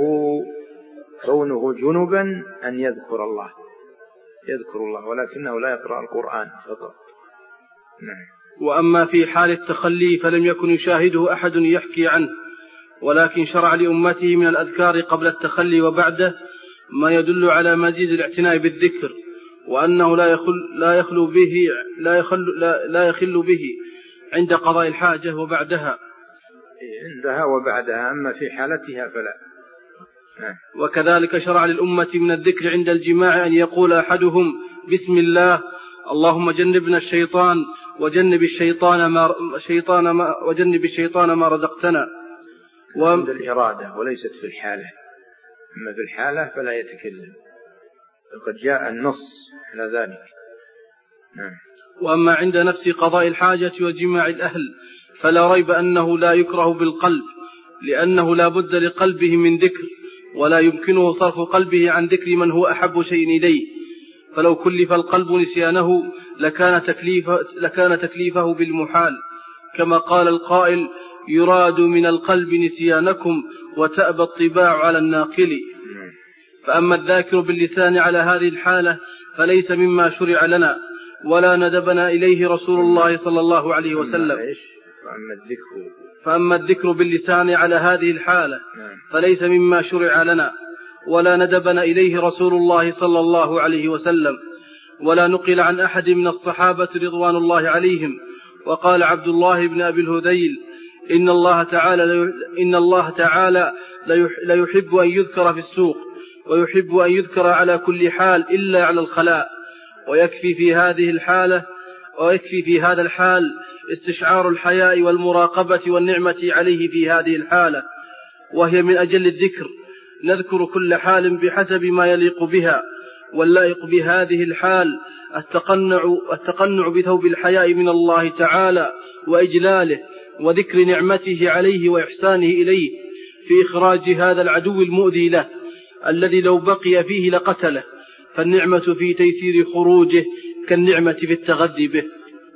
كونه جنبا أن يذكر الله، يذكر الله ولكنه لا يقرأ القرآن فقط. نعم. وأما في حال التخلي فلم يكن يشاهده أحد يحكي عنه، ولكن شرع لأمته من الأذكار قبل التخلي وبعده ما يدل على مزيد الاعتناء بالذكر، وأنه لا يخل لا يخلو به لا يخل لا, لا يخل به عند قضاء الحاجة وبعدها، عندها وبعدها، أما في حالتها فلا. وكذلك شرع للأمة من الذكر عند الجماع أن يقول أحدهم بسم الله اللهم جنبنا الشيطان وجنب الشيطان ما شيطان ما وجنب الشيطان ما رزقتنا. عند الإرادة وليست في الحالة، أما في الحالة فلا يتكلم، وقد جاء النص على ذلك. نعم. وأما عند نفس قضاء الحاجة وجماع الأهل فلا ريب أنه لا يكره بالقلب، لأنه لا بد لقلبه من ذكر، ولا يمكنه صرف قلبه عن ذكر من هو أحب شيء إليه، فلو كلف القلب نسيانه لكان تكليفه, لكان تكليفه بالمحال، كما قال القائل يراد من القلب نسيانكم وتأبى الطباع على الناقل. فأما الذاكر باللسان على هذه الحالة فليس مما شرع لنا ولا ندبنا إليه رسول الله صلى الله عليه وسلم. فأما الذكر فأما الذكر باللسان على هذه الحالة فليس مما شرع لنا ولا ندبنا إليه رسول الله صلى الله عليه وسلم، ولا نقل عن أحد من الصحابة رضوان الله عليهم. وقال عبد الله بن أبي الهذيل إن الله تعالى إن الله تعالى لا يحب أن يذكر في السوق، ويحب أن يذكر على كل حال إلا على الخلاء، ويكفي في هذه الحالة ويكفي في هذا الحال استشعار الحياء والمراقبة والنعمة عليه في هذه الحالة، وهي من أجل الذكر. نذكر كل حال بحسب ما يليق بها، واللائق بهذه الحال التقنع, التقنع بثوب الحياء من الله تعالى وإجلاله، وذكر نعمته عليه وإحسانه إليه في إخراج هذا العدو المؤذي له الذي لو بقي فيه لقتله، فالنعمة في تيسير خروجه كالنعمة في التغذي به.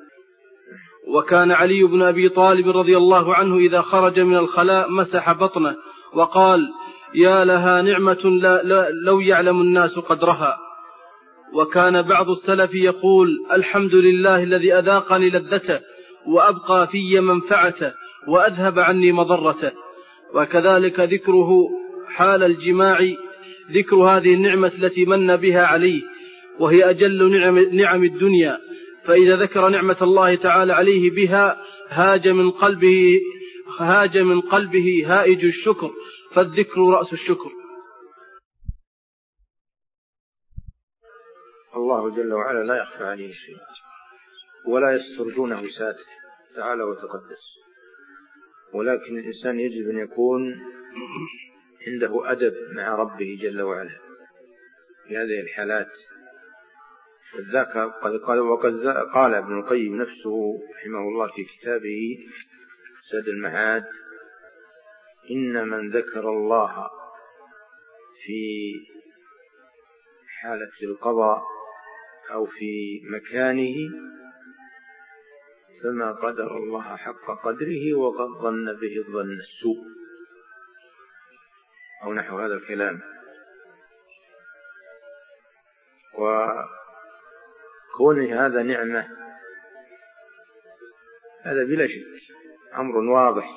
وكان علي بن أبي طالب رضي الله عنه إذا خرج من الخلاء مسح بطنه وقال يا لها نعمة لا لا لو يعلم الناس قدرها. وكان بعض السلف يقول الحمد لله الذي أذاقني لذته وأبقى في منفعته وأذهب عني مضرته. وكذلك ذكره حال الجماع ذكر هذه النعمة التي من بها عليه، وهي أجل نعم, نعم الدنيا، فإذا ذكر نعمة الله تعالى عليه بها هاج من قلبه هاج من قلبه هائج الشكر، فالذكر رأس الشكر. الله جل وعلا لا يخفى عليه شيء ولا يستر دونه ساتر تعالى وتقدس، ولكن الإنسان يجب أن يكون عنده أدب مع ربه جل وعلا في هذه الحالات. وقد قال ابن القيم نفسه رحمه الله في كتابه سد المعاد إن من ذكر الله في حالة القضاء أو في مكانه فما قدر الله حق قدره وقد ظن به الظن السوء، أو نحو هذا الكلام. وكون هذا نعمة هذا بلا شك أمر واضح،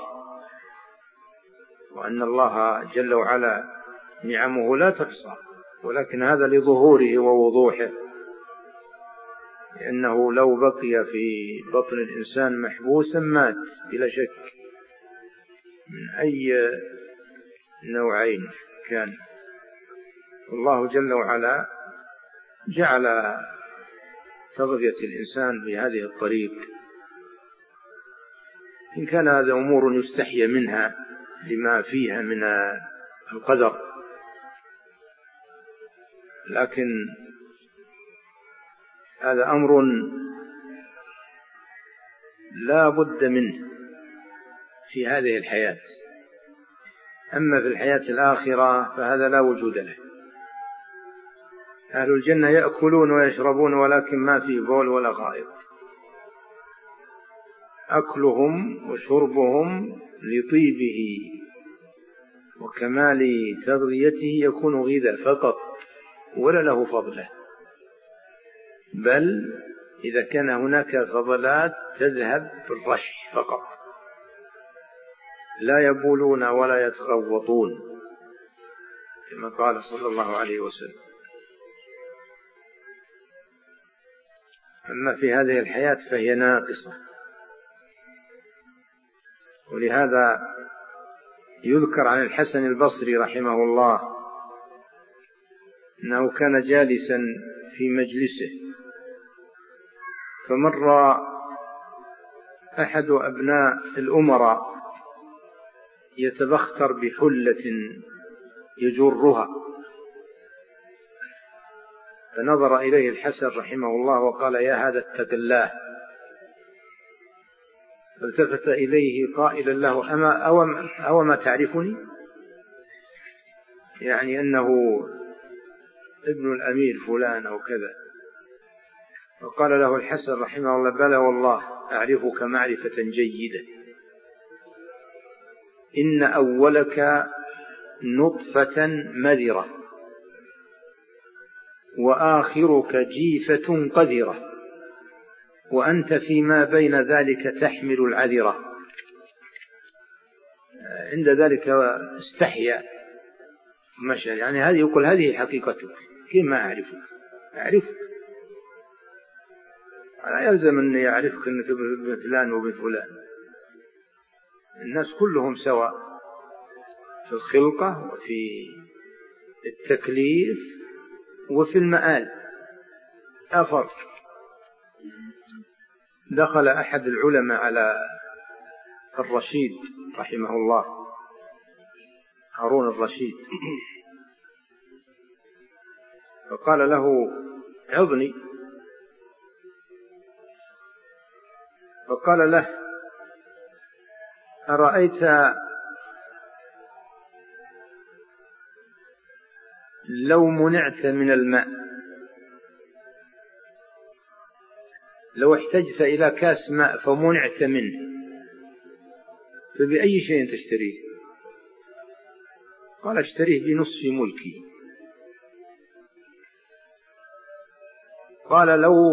وأن الله جل وعلا نعمه لا تحصى، ولكن هذا لظهوره ووضوحه، لأنه لو بقي في بطن الإنسان محبوسا مات بلا شك، من أي نوعين كان. الله جل وعلا جعل تغذية الإنسان بهذه الطريق، إن كان هذا أمور يستحي منها لما فيها من القدر، لكن هذا أمر لا بد منه في هذه الحياة. أما في الحياة الآخرة فهذا لا وجود له. أهل الجنة يأكلون ويشربون ولكن ما فيه بول ولا غائط. أكلهم وشربهم لطيبه وكمال تغذيته يكون غذاء فقط ولا له فضله، بل إذا كان هناك فضلات تذهب بالرشح فقط، لا يبولون ولا يتغوطون كما قال صلى الله عليه وسلم. أما في هذه الحياة فهي ناقصة. ولهذا يذكر عن الحسن البصري رحمه الله أنه كان جالسا في مجلسه، فمر أحد أبناء الأمراء يتبختر بحلة يجرها، فنظر إليه الحسن رحمه الله وقال: يا هذا اتق الله. فالتفت إليه قائلا له: أما أو ما تعرفني؟ يعني أنه ابن الأمير فلان أو كذا. فقال له الحسن رحمه الله: بلى والله أعرفك معرفة جيدة، إن أولك نطفة مذرة وآخرك جيفة قذرة، وأنت فيما بين ذلك تحمل العذرة. عند ذلك استحيا مشى، يعني هذه يقول هذه حقيقتك، كيف ما أعرفك؟ أعرفك، لا يلزم أني أعرفك أنك ابن فلان وابن فلان. الناس كلهم سواء في الخلقة وفي التكليف وفي المآل، لا فرق. دخل أحد العلماء على الرشيد رحمه الله، هارون الرشيد، فقال له: عظني. فقال له: أرأيت لو منعت من الماء، لو احتجت إلى كاس ماء فمنعت منه، فبأي شيء تشتريه؟ قال: اشتريه بنصف ملكي. قال: لو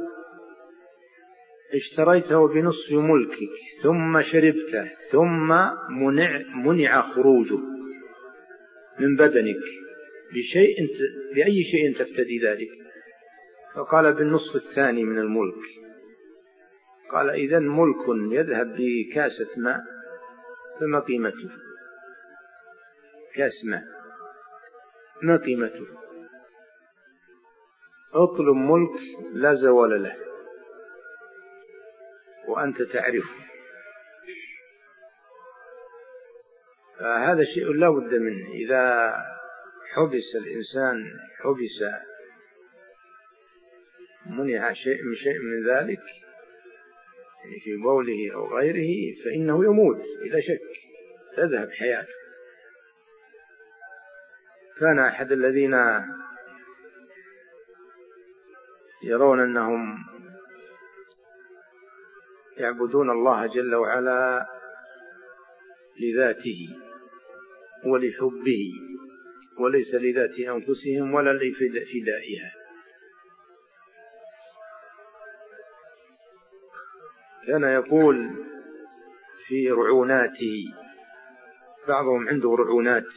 اشتريته بنصف ملكك ثم شربته ثم منع, منع خروجه من بدنك بشيء، بأي شيء تفتدي ذلك؟ فقال: بالنصف الثاني من الملك. قال: إذن ملك يذهب بكاسة ماء فما قيمته؟ كاس ماء ما قيمته؟ اطلب ملك لا زوال له وأنت تعرفه. فهذا شيء لا بد منه. إذا حبس الإنسان، حبس منع شيء من شيء من ذلك يعني في بوله أو غيره فإنه يموت بلا شك، تذهب حياته. كان أحد الذين يرون أنهم يعبدون الله جل وعلا لذاته ولحبه وليس لذات أنفسهم ولا لفدائها. كان يقول في رعوناته، بعضهم عنده رعونات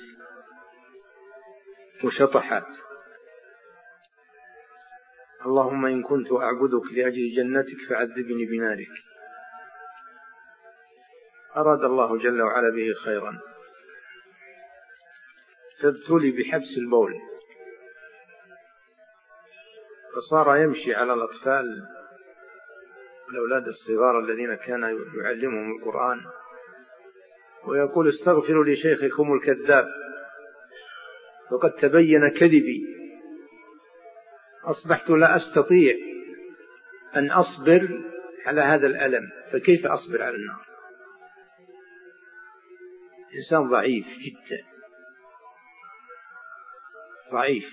وشطحات: اللهم إن كنت أعبدك لأجل جنتك فعذبني بنارك، أراد الله جل وعلا به خيرا فابتلي بحبس البول، فصار يمشي على الأطفال الأولاد الصغار الذين كان يعلمهم القرآن ويقول استغفروا لشيخكم الكذاب فقد تبين كذبي، أصبحت لا أستطيع أن أصبر على هذا الألم، فكيف أصبر على النار؟ إنسان ضعيف جدا، ضعيف،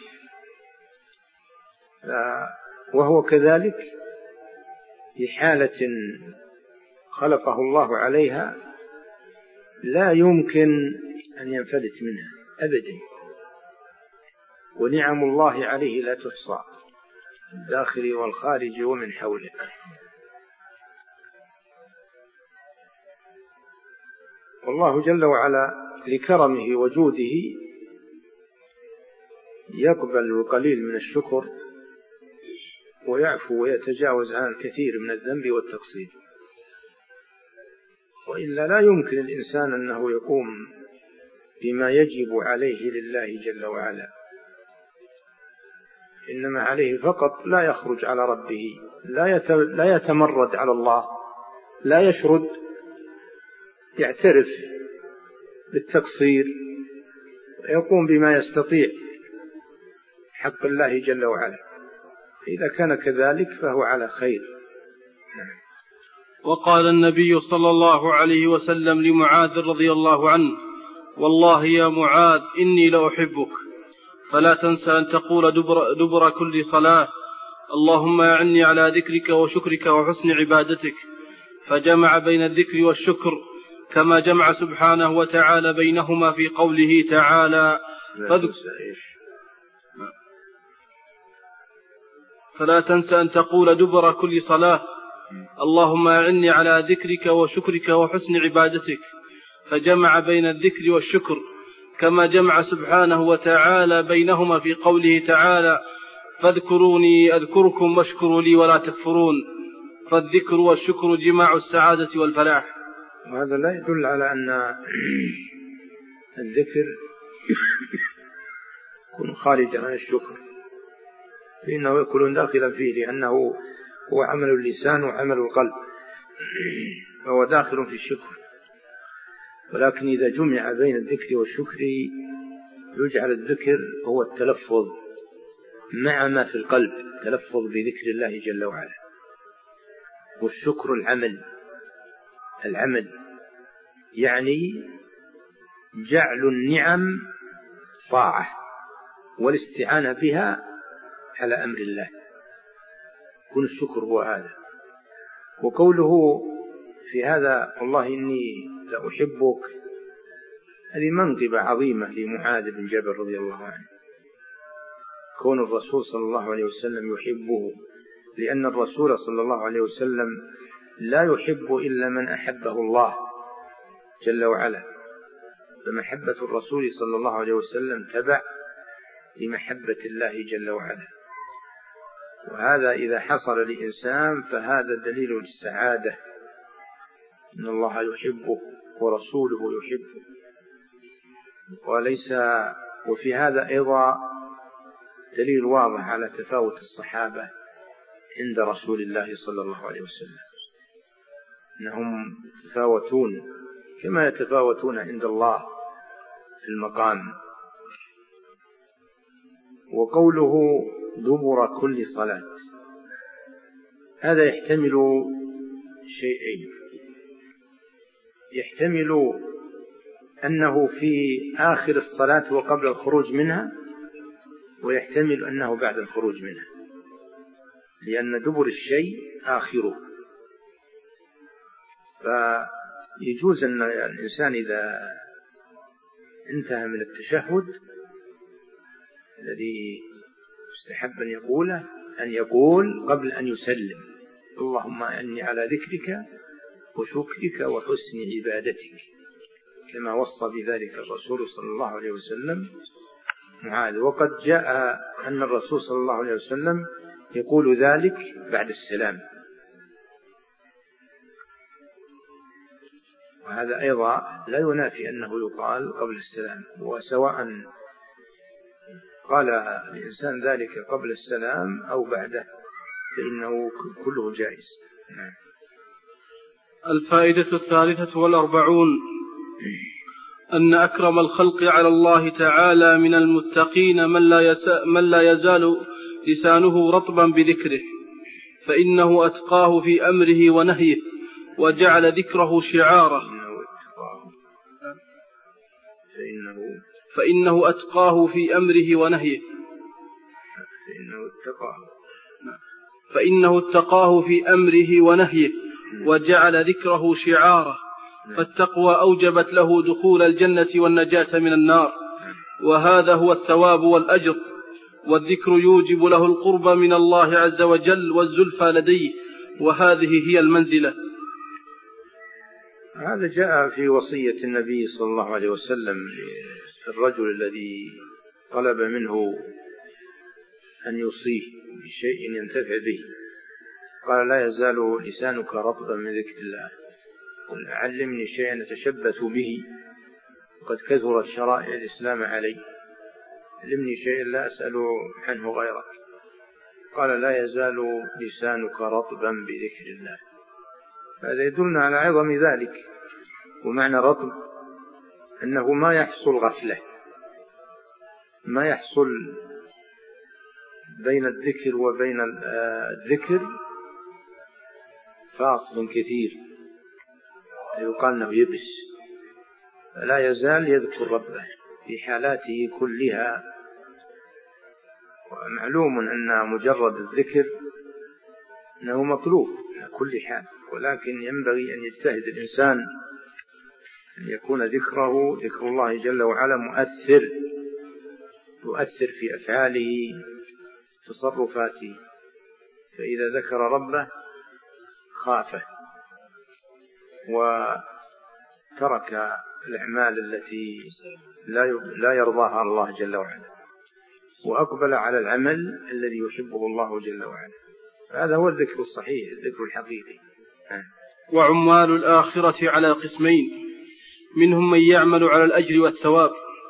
وهو كذلك في حالة خلقه الله عليها لا يمكن أن ينفلت منها أبدا، ونعم الله عليه لا تحصى الداخل والخارج ومن حوله. والله جل وعلا لكرمه وجوده يقبل القليل من الشكر ويعفو ويتجاوز عن الكثير من الذنب والتقصير، وإلا لا يمكن الإنسان أنه يقوم بما يجب عليه لله جل وعلا، إنما عليه فقط لا يخرج على ربه، لا يتمرد على الله، لا يشرد، يعترف بالتقصير ويقوم بما يستطيع حق الله جل وعلا. إذا كان كذلك فهو على خير. وقال النبي صلى الله عليه وسلم لمعاذ رضي الله عنه: والله يا معاذ إني لأحبك، فلا تنسى أن تقول دبر, دبر كل صلاة: اللهم أعني على ذكرك وشكرك وحسن عبادتك. فجمع بين الذكر والشكر كما جمع سبحانه وتعالى بينهما في قوله تعالى: فلا تنسى أن تقول دبر كل صلاة: اللهم أعني على ذكرك وشكرك وحسن عبادتك. فجمع بين الذكر والشكر كما جمع سبحانه وتعالى بينهما في قوله تعالى: فاذكروني أذكركم واشكروا لي ولا تكفرون. فالذكر والشكر جماع السعادة والفلاح. وهذا لا يدل على أن الذكر يكون خارجا عن الشكر، فإنه يكون داخلا فيه، لأنه هو عمل اللسان وعمل القلب، فهو داخل في الشكر. ولكن إذا جمع بين الذكر والشكر يجعل الذكر هو التلفظ مع ما في القلب، تلفظ بذكر الله جل وعلا، والشكر العمل العمل يعني جعل النعم طاعة والاستعانة بها على أمر الله، كن الشكر هو هذا. وقوله في هذا: والله إني لأحبك، هذه منقبة عظيمة لمعاذ بن جبل رضي الله عنه، كون الرسول صلى الله عليه وسلم يحبه، لأن الرسول صلى الله عليه وسلم لا يحب إلا من أحبه الله جل وعلا، فمحبة الرسول صلى الله عليه وسلم تبع لمحبة الله جل وعلا، وهذا إذا حصل لإنسان فهذا دليل للسعادة، إن الله يحبه ورسوله يحبه. وليس وفي هذا أيضا دليل واضح على تفاوت الصحابة عند رسول الله صلى الله عليه وسلم، أنهم يتفاوتون كما يتفاوتون عند الله في المقام. وقوله دبر كل صلاة، هذا يحتمل شيئين: يحتمل أنه في آخر الصلاة وقبل الخروج منها، ويحتمل أنه بعد الخروج منها، لأن دبر الشيء آخره. فيجوز أن الإنسان إذا انتهى من التشهد الذي يستحب أن يقوله أن يقول قبل أن يسلم: اللهم أعني على ذكرك وشكرك وحسن عبادتك، كما وصى بذلك الرسول صلى الله عليه وسلم معاذ. وقد جاء أن الرسول صلى الله عليه وسلم يقول ذلك بعد السلام. وهذا أيضا لا ينافي أنه يقال قبل السلام، وسواء قال الإنسان ذلك قبل السلام أو بعده فإنه كله جائز. الفائدة الثالثة والأربعون أن أكرم الخلق على الله تعالى من المتقين من لا, من لا يزال لسانه رطبا بذكره، فإنه أتقاه في أمره ونهيه وجعل ذكره شعاره. فإنه, فإنه أتقاه في أمره ونهيه فإنه اتقاه فإنه اتقاه في أمره ونهيه وجعل ذكره شعاره، فالتقوى أوجبت له دخول الجنة والنجاة من النار، وهذا هو الثواب والأجر، والذكر يوجب له القرب من الله عز وجل والزلفى لديه، وهذه هي المنزلة. هذا جاء في وصية النبي صلى الله عليه وسلم للرجل الذي طلب منه أن يوصيه بشيء ينتفع به، قال لا يزال لسانك رطبا من ذكر الله، قل علمني شيئا أتشبث به وقد كثرت شرائع الإسلام علي، علمني شيئا لا أسأل عنه غيرك. قال لا يزال لسانك رطبا بذكر الله. هذا يدلنا على عظم ذلك. ومعنى رطب أنه ما يحصل غفلة، ما يحصل بين الذكر وبين الذكر فاصل كثير يقال أنه يبس، فلا يزال يذكر ربه في حالاته كلها. ومعلوم أن مجرد الذكر أنه مطلوب على كل حال، ولكن ينبغي أن يجتهد الإنسان أن يكون ذكره ذكر الله جل وعلا مؤثر، يؤثر في أفعاله تصرفاته، فإذا ذكر ربه خافه وترك الأعمال التي لا يرضاها الله جل وعلا، وأقبل على العمل الذي يحبه الله جل وعلا. هذا هو الذكر الصحيح، الذكر الحقيقي. وعمال الآخرة على قسمين، منهم من يعمل على الأجر والثواب،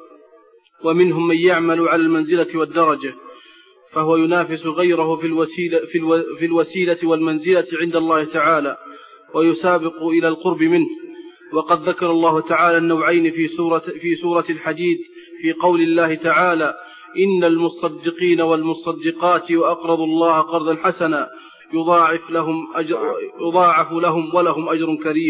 ومنهم من يعمل على المنزلة والدرجة، فهو ينافس غيره في الوسيلة, في, الو في الوسيلة والمنزلة عند الله تعالى، ويسابق إلى القرب منه. وقد ذكر الله تعالى النوعين في سورة, في سورة الحديد في قول الله تعالى إن المصدقين والمصدقات وأقرضوا الله قرضا حسنا يضاعف لهم, أجر يضاعف لهم ولهم أجر كريم،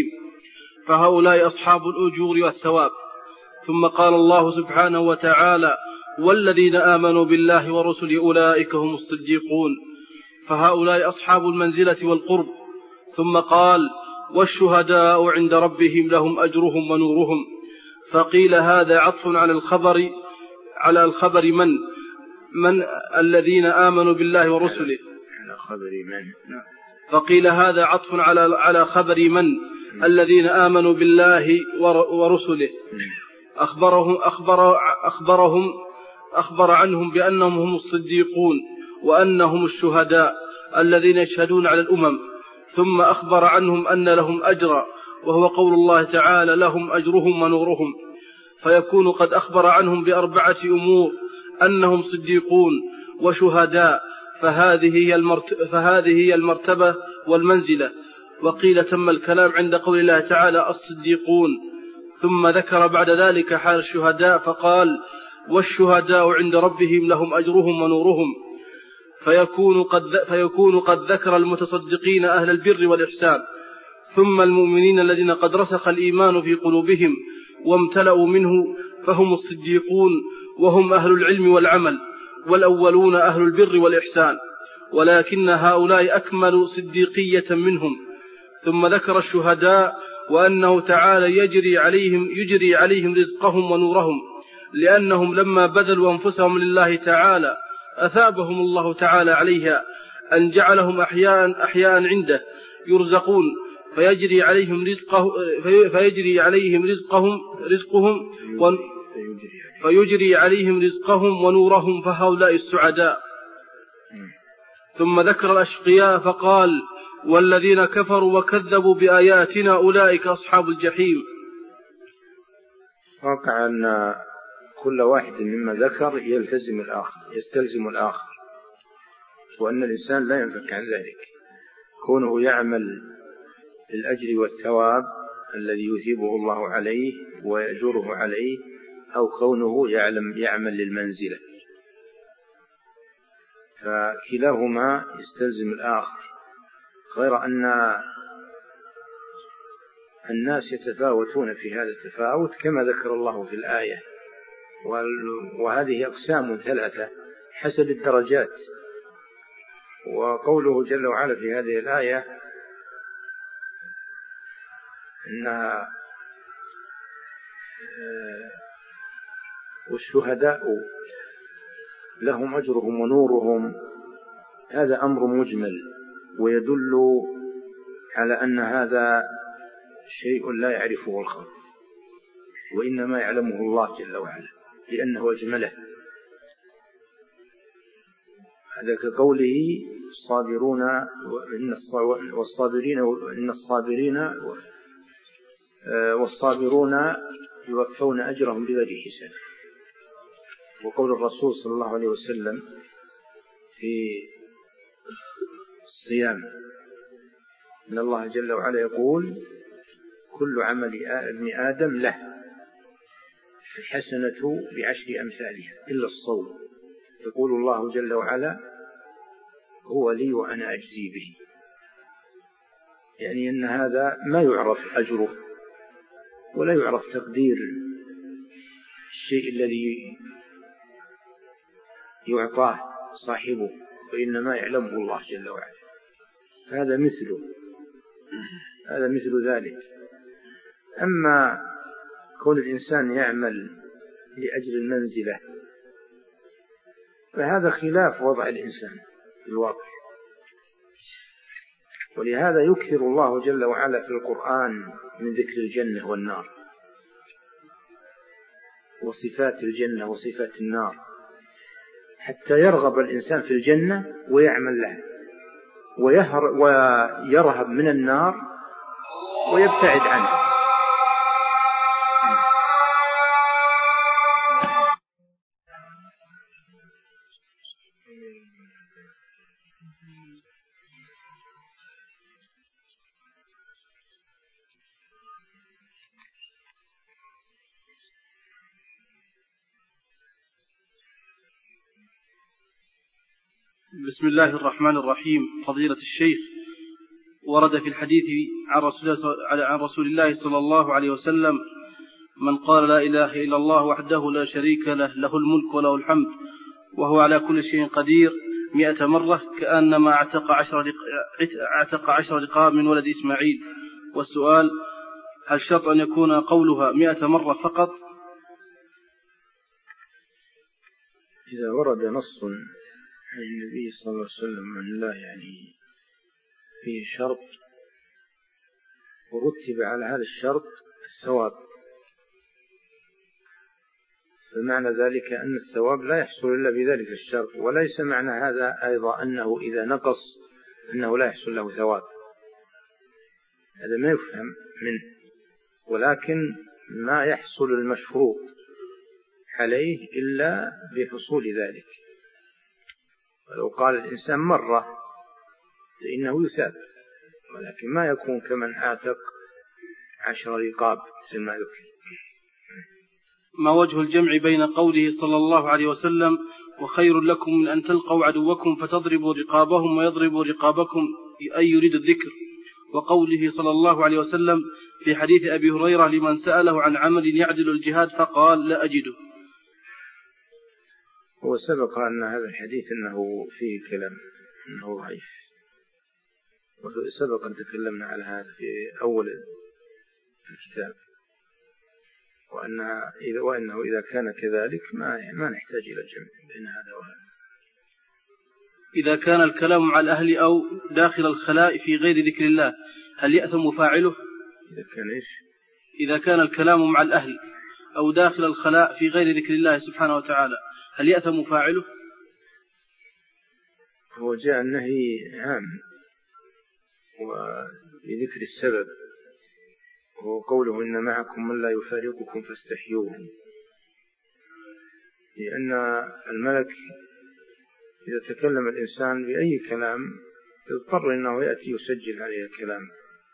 فهؤلاء أصحاب الأجور والثواب. ثم قال الله سبحانه وتعالى والذين آمنوا بالله ورسله أولئك هم الصديقون، فهؤلاء أصحاب المنزلة والقرب. ثم قال والشهداء عند ربهم لهم أجرهم ونورهم، فقيل هذا عطف على الخبر على الخبر من من الذين آمنوا بالله ورسله، على خبر من فقيل هذا عطف على على خبر من الذين آمنوا بالله ورسله، أخبرهم أخبر أخبرهم أخبر عنهم بأنهم هم الصديقون وأنهم الشهداء الذين يشهدون على الأمم، ثم أخبر عنهم أن لهم أجرا، وهو قول الله تعالى لهم أجرهم ونورهم، فيكون قد أخبر عنهم بأربعة أمور: أنهم صديقون وشهداء، فهذه هي المرتبة, فهذه هي المرتبة والمنزلة. وقيل تم الكلام عند قول الله تعالى الصديقون، ثم ذكر بعد ذلك حال الشهداء فقال والشهداء عند ربهم لهم أجرهم ونورهم، فيكون قد, فيكون قد ذكر المتصدقين أهل البر والإحسان، ثم المؤمنين الذين قد رسخ الإيمان في قلوبهم وامتلأوا منه، فهم الصديقون وهم أهل العلم والعمل، والأولون أهل البر والإحسان، ولكن هؤلاء أكمل صديقية منهم. ثم ذكر الشهداء وأنه تعالى يجري عليهم, يجري عليهم رزقهم ونورهم، لأنهم لما بذلوا أنفسهم لله تعالى أثابهم الله تعالى عليها، أن جعلهم أحياء, أحياء عنده يرزقون، فيجري عليهم رزقه فيجري عليهم رزقهم رزقهم فيجري عليهم رزقهم ونورهم، فهؤلاء السعداء. ثم ذكر الأشقياء فقال والذين كفروا وكذبوا بآياتنا أولئك أصحاب الجحيم، واقع أن كل واحد مما ذكر يلتزم الآخر يستلزم الآخر، وأن الإنسان لا ينفك عن ذلك، كونه يعمل الأجر والثواب الذي يثيبه الله عليه ويأجره عليه، أو كونه يعلم يعمل للمنزلة، فكلاهما يستلزم الآخر. غير أن الناس يتفاوتون في هذا التفاوت كما ذكر الله في الآية، وهذه أقسام ثلاثة حسب الدرجات. وقوله جل وعلا في هذه الآية إن والشهداء لهم أجرهم ونورهم، هذا أمر مجمل ويدل على أن هذا شيء لا يعرفه الخلق، وإنما يعلمه الله جل وعلا لأنه أجمله. هذا كقوله الصابرون والصابرين إن الصابرين والصابرون يوفون أجرهم بغير حساب. وقول الرسول صلى الله عليه وسلم في الصيام إن الله جل وعلا يقول كل عمل ابن آدم له الحسنة بعشر أمثالها إلا الصوم، يقول الله جل وعلا هو لي وأنا أجزي به، يعني أن هذا ما يعرف أجره ولا يعرف تقدير الشيء الذي يعطاه صاحبه، وإنما يعلمه الله جل وعلا. هذا مثله هذا مثل ذلك. أما كون الإنسان يعمل لأجل المنزلة فهذا خلاف وضع الإنسان في الواقع، ولهذا يكثر الله جل وعلا في القرآن من ذكر الجنة والنار وصفات الجنة وصفات النار، حتى يرغب الإنسان في الجنة ويعمل لها، ويرهب من النار ويبتعد عنها. بسم الله الرحمن الرحيم. فضيلة الشيخ، ورد في الحديث عن رسول الله صلى الله عليه وسلم من قال لا إله إلا الله وحده لا شريك له له الملك وله الحمد وهو على كل شيء قدير مئة مرة كأنما اعتق عشر اعتق عشر رقاب من ولد إسماعيل. والسؤال: هل شرط أن يكون قولها مئة مرة فقط؟ إذا ورد نص عن النبي صلى الله عليه وسلم أن لا يعني فيه شرط ورتب على هذا الشرط الثواب، فمعنى ذلك أن الثواب لا يحصل إلا بذلك الشرط، وليس معنى هذا أيضا أنه إذا نقص أنه لا يحصل له ثواب، هذا ما يفهم منه، ولكن ما يحصل المشروط عليه إلا بحصول ذلك. ولو قال الإنسان مرة فإنه يثاب، ولكن ما يكون كمن أعتق عشر رقاب مثل ما ذكر. ما وجه الجمع بين قوله صلى الله عليه وسلم وخير لكم من أن تلقوا عدوكم فتضربوا رقابهم ويضربوا رقابكم، أي يريد الذكر، وقوله صلى الله عليه وسلم في حديث أبي هريرة لمن سأله عن عمل يعدل الجهاد فقال لا أجده؟ هو سبق أن هذا الحديث أنه فيه كلام أنه ضعيف، وسبق أن تكلمنا على هذا في أول الكتاب، وأن إذا وأنه إذا كان كذلك ما ما نحتاج إلى الجمع بين هذا وهذا. إذا كان الكلام مع الأهل أو داخل الخلاء في غير ذكر الله هل يأثم فاعله؟ إذا كان إيش؟ إذا كان الكلام مع الأهل أو داخل الخلاء في غير ذكر الله سبحانه وتعالى هل يأثم فاعله؟ هو جاء النهي عام وبذكر السبب، وهو قوله إن معكم من لا يفارقكم فاستحيوهم، لأن الملك إذا تكلم الإنسان بأي كلام يضطر أنه يأتي يسجل عليه الكلام،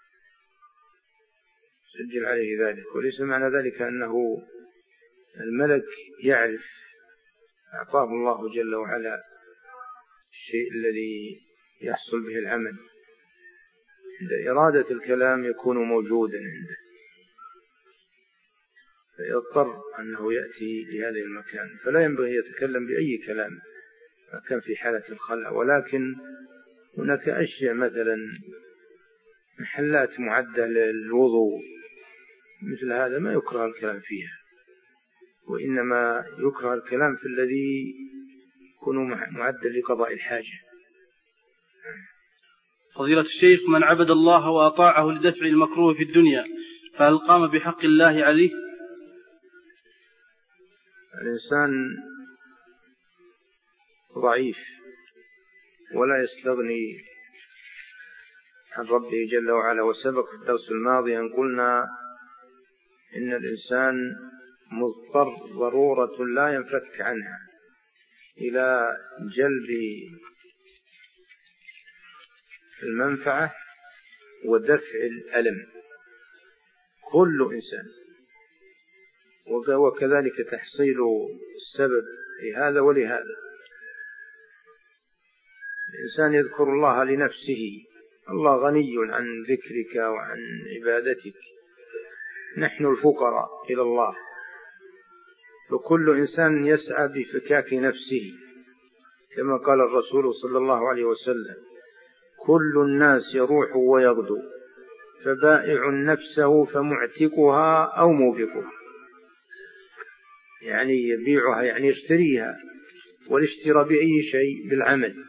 يسجل عليه ذلك. وليس معنى ذلك أنه الملك يعرف، أعطاه الله جل وعلا الشيء الذي يحصل به العمل، عند إرادة الكلام يكون موجودا عنده، فيضطر أنه يأتي لهذا المكان. فلا ينبغي يتكلم بأي كلام كان في حالة الخلع. ولكن هناك أشياء مثلا محلات معدة للوضوء، مثل هذا ما يكره الكلام فيها، وإنما يكره الكلام في الذي يكون معدة لقضاء الحاجة. فضيلة الشيخ، من عبد الله وأطاعه لدفع المكروه في الدنيا فهل قام بحق الله عليه؟ الإنسان ضعيف ولا يستغني عن ربه جل وعلا. وسبق في الدرس الماضي أن قلنا إن الإنسان مضطر ضرورة لا ينفك عنها إلى جلب المنفعة ودفع الألم، كل إنسان، وكذلك تحصيل السبب لهذا ولهذا. الإنسان يذكر الله لنفسه، الله غني عن ذكرك وعن عبادتك، نحن الفقراء إلى الله، فكل إنسان يسعى بفكاك نفسه، كما قال الرسول صلى الله عليه وسلم: كل الناس يروح ويغدو فبائع نفسه فمعتقها أو موبقها. يعني يبيعها يعني يشتريها، والاشتراء بأي شيء؟ بالعمل.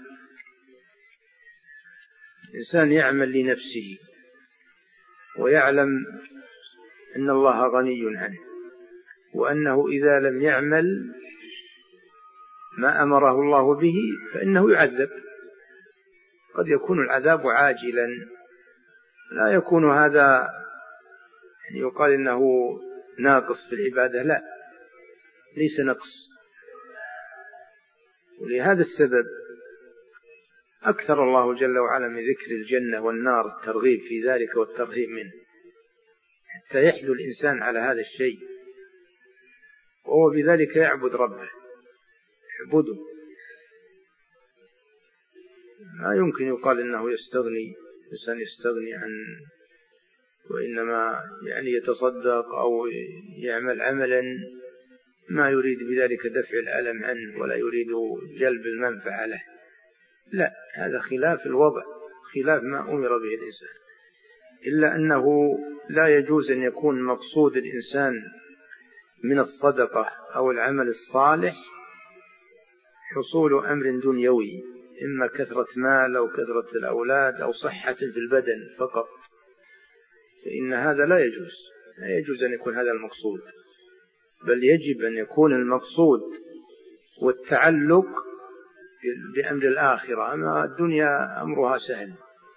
الإنسان يعمل لنفسه ويعلم أن الله غني عنه، وأنه إذا لم يعمل ما أمره الله به فإنه يعذب. قد يكون العذاب عاجلا، لا يكون هذا يعني يقال إنه ناقص في العبادة، لا، ليس نقص. ولهذا السبب أكثر الله جل وعلا من ذكر الجنة والنار، الترغيب في ذلك والترهيب منه، حتى يحدو الإنسان على هذا الشيء، وهو بذلك يعبد ربه، يعبده. ما يمكن يقال إنه يستغني، الإنسان يستغني عن، وإنما يعني يتصدق أو يعمل عملا ما يريد بذلك دفع الألم عنه ولا يريد جلب المنفعة له، لا، هذا خلاف الوضع، خلاف ما أمر به الإنسان. إلا أنه لا يجوز أن يكون مقصود الإنسان من الصدقة أو العمل الصالح حصول أمر دنيوي، إما كثرة مال أو كثرة الأولاد أو صحة في البدن فقط، فإن هذا لا يجوز، لا يجوز أن يكون هذا المقصود، بل يجب أن يكون المقصود والتعلق بأمر الآخرة. أما الدنيا أمرها سهل،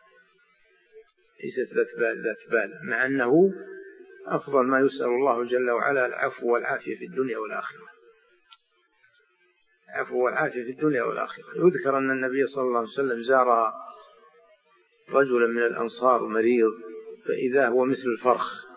ليست ذات بال، مع أنه أفضل ما يسأل الله جل وعلا العفو والعافية في الدنيا والآخرة، العفو والعافية في الدنيا والآخرة. يذكر أن النبي صلى الله عليه وسلم زار رجلا من الأنصار مريض، فإذا هو مثل الفرخ،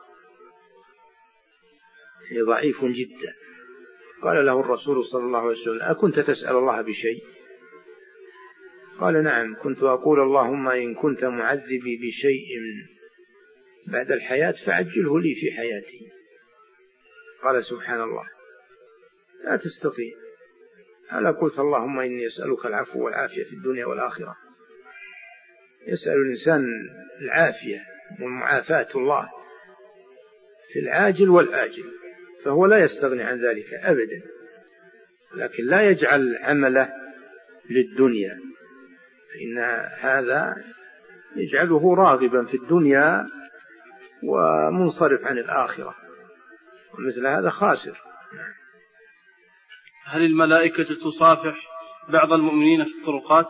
ضعيف جدا. قال له الرسول صلى الله عليه وسلم: أكنت تسأل الله بشيء؟ قال: نعم، كنت أقول اللهم إن كنت معذبي بشيء بعد الحياة فعجله لي في حياتي. قال: سبحان الله، لا تستطيع. ألا قلت اللهم إني أسألك العفو والعافية في الدنيا والآخرة؟ يسأل الإنسان العافية ومعافاة الله في العاجل والآجل، فهو لا يستغني عن ذلك أبدا، لكن لا يجعل عمله للدنيا، فإن هذا يجعله راغبا في الدنيا ومنصرف عن الآخرة، ومثل هذا خاسر. هل الملائكة تصافح بعض المؤمنين في الطرقات؟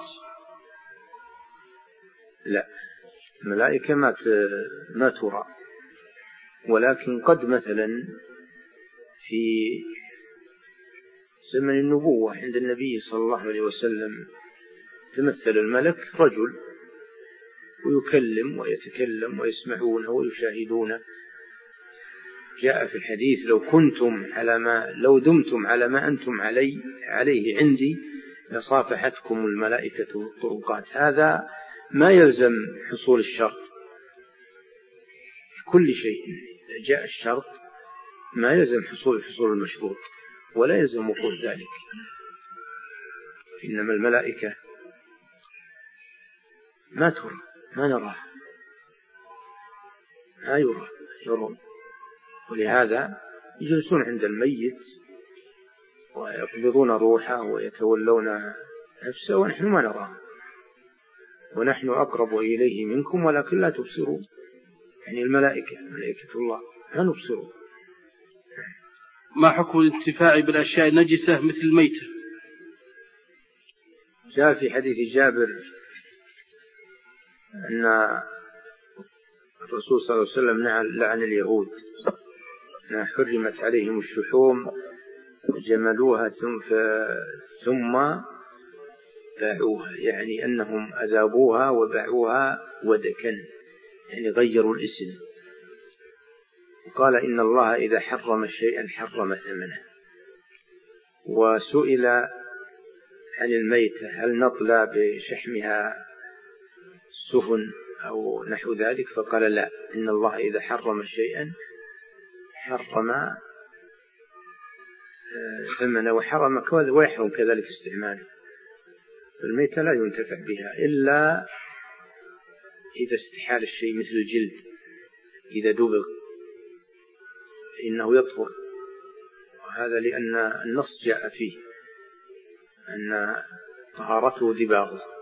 لا، الملائكة ما ما ترى، ولكن قد مثلا في زمن النبوة عند النبي صلى الله عليه وسلم تمثل الملك رجل ويكلم ويتكلم ويسمعونه ويشاهدونه. جاء في الحديث: لو كنتم على ما لو دمتم على ما أنتم علي عليه عندي لصافحتكم الملائكة والطرقات. هذا ما يلزم حصول الشرط، كل شيء إذا جاء الشرط ما يلزم حصول حصول المشروط ولا يلزم وقوع ذلك. إنما الملائكة ما ترى، ما نراها، ما يرى يرون، ولهذا يجلسون عند الميت ويقبضون روحه ويتولون نفسه ونحن ما نراه، ونحن أقرب إليه منكم ولكن لا تبصرون. يعني الملائكة ملائكة الله ما نبصرون. ما حكم الانتفاع بالأشياء النجسة مثل الميتة؟ جاء في حديث جابر أن الرسول صلى الله عليه وسلم لعن اليهود أنها حرمت عليهم الشحوم جملوها ثم باعوها، يعني أنهم أذابوها وباعوها ودكا، يعني غيروا الاسم. وقال: إن الله إذا حرم شيئا حرم ثمنه. وسئل عن الميتة: هل نطلى بشحمها السفن أو نحو ذلك؟ فقال: لا، إن الله إذا حرم شيئا حرم ثمنه وحرم ويحرم كذلك استعماله. الميتة لا ينتفع بها إلا إذا استحال الشيء مثل الجلد، إذا دبغ إنه يطهر، وهذا لأن النص جاء فيه أن طهارته دباغه.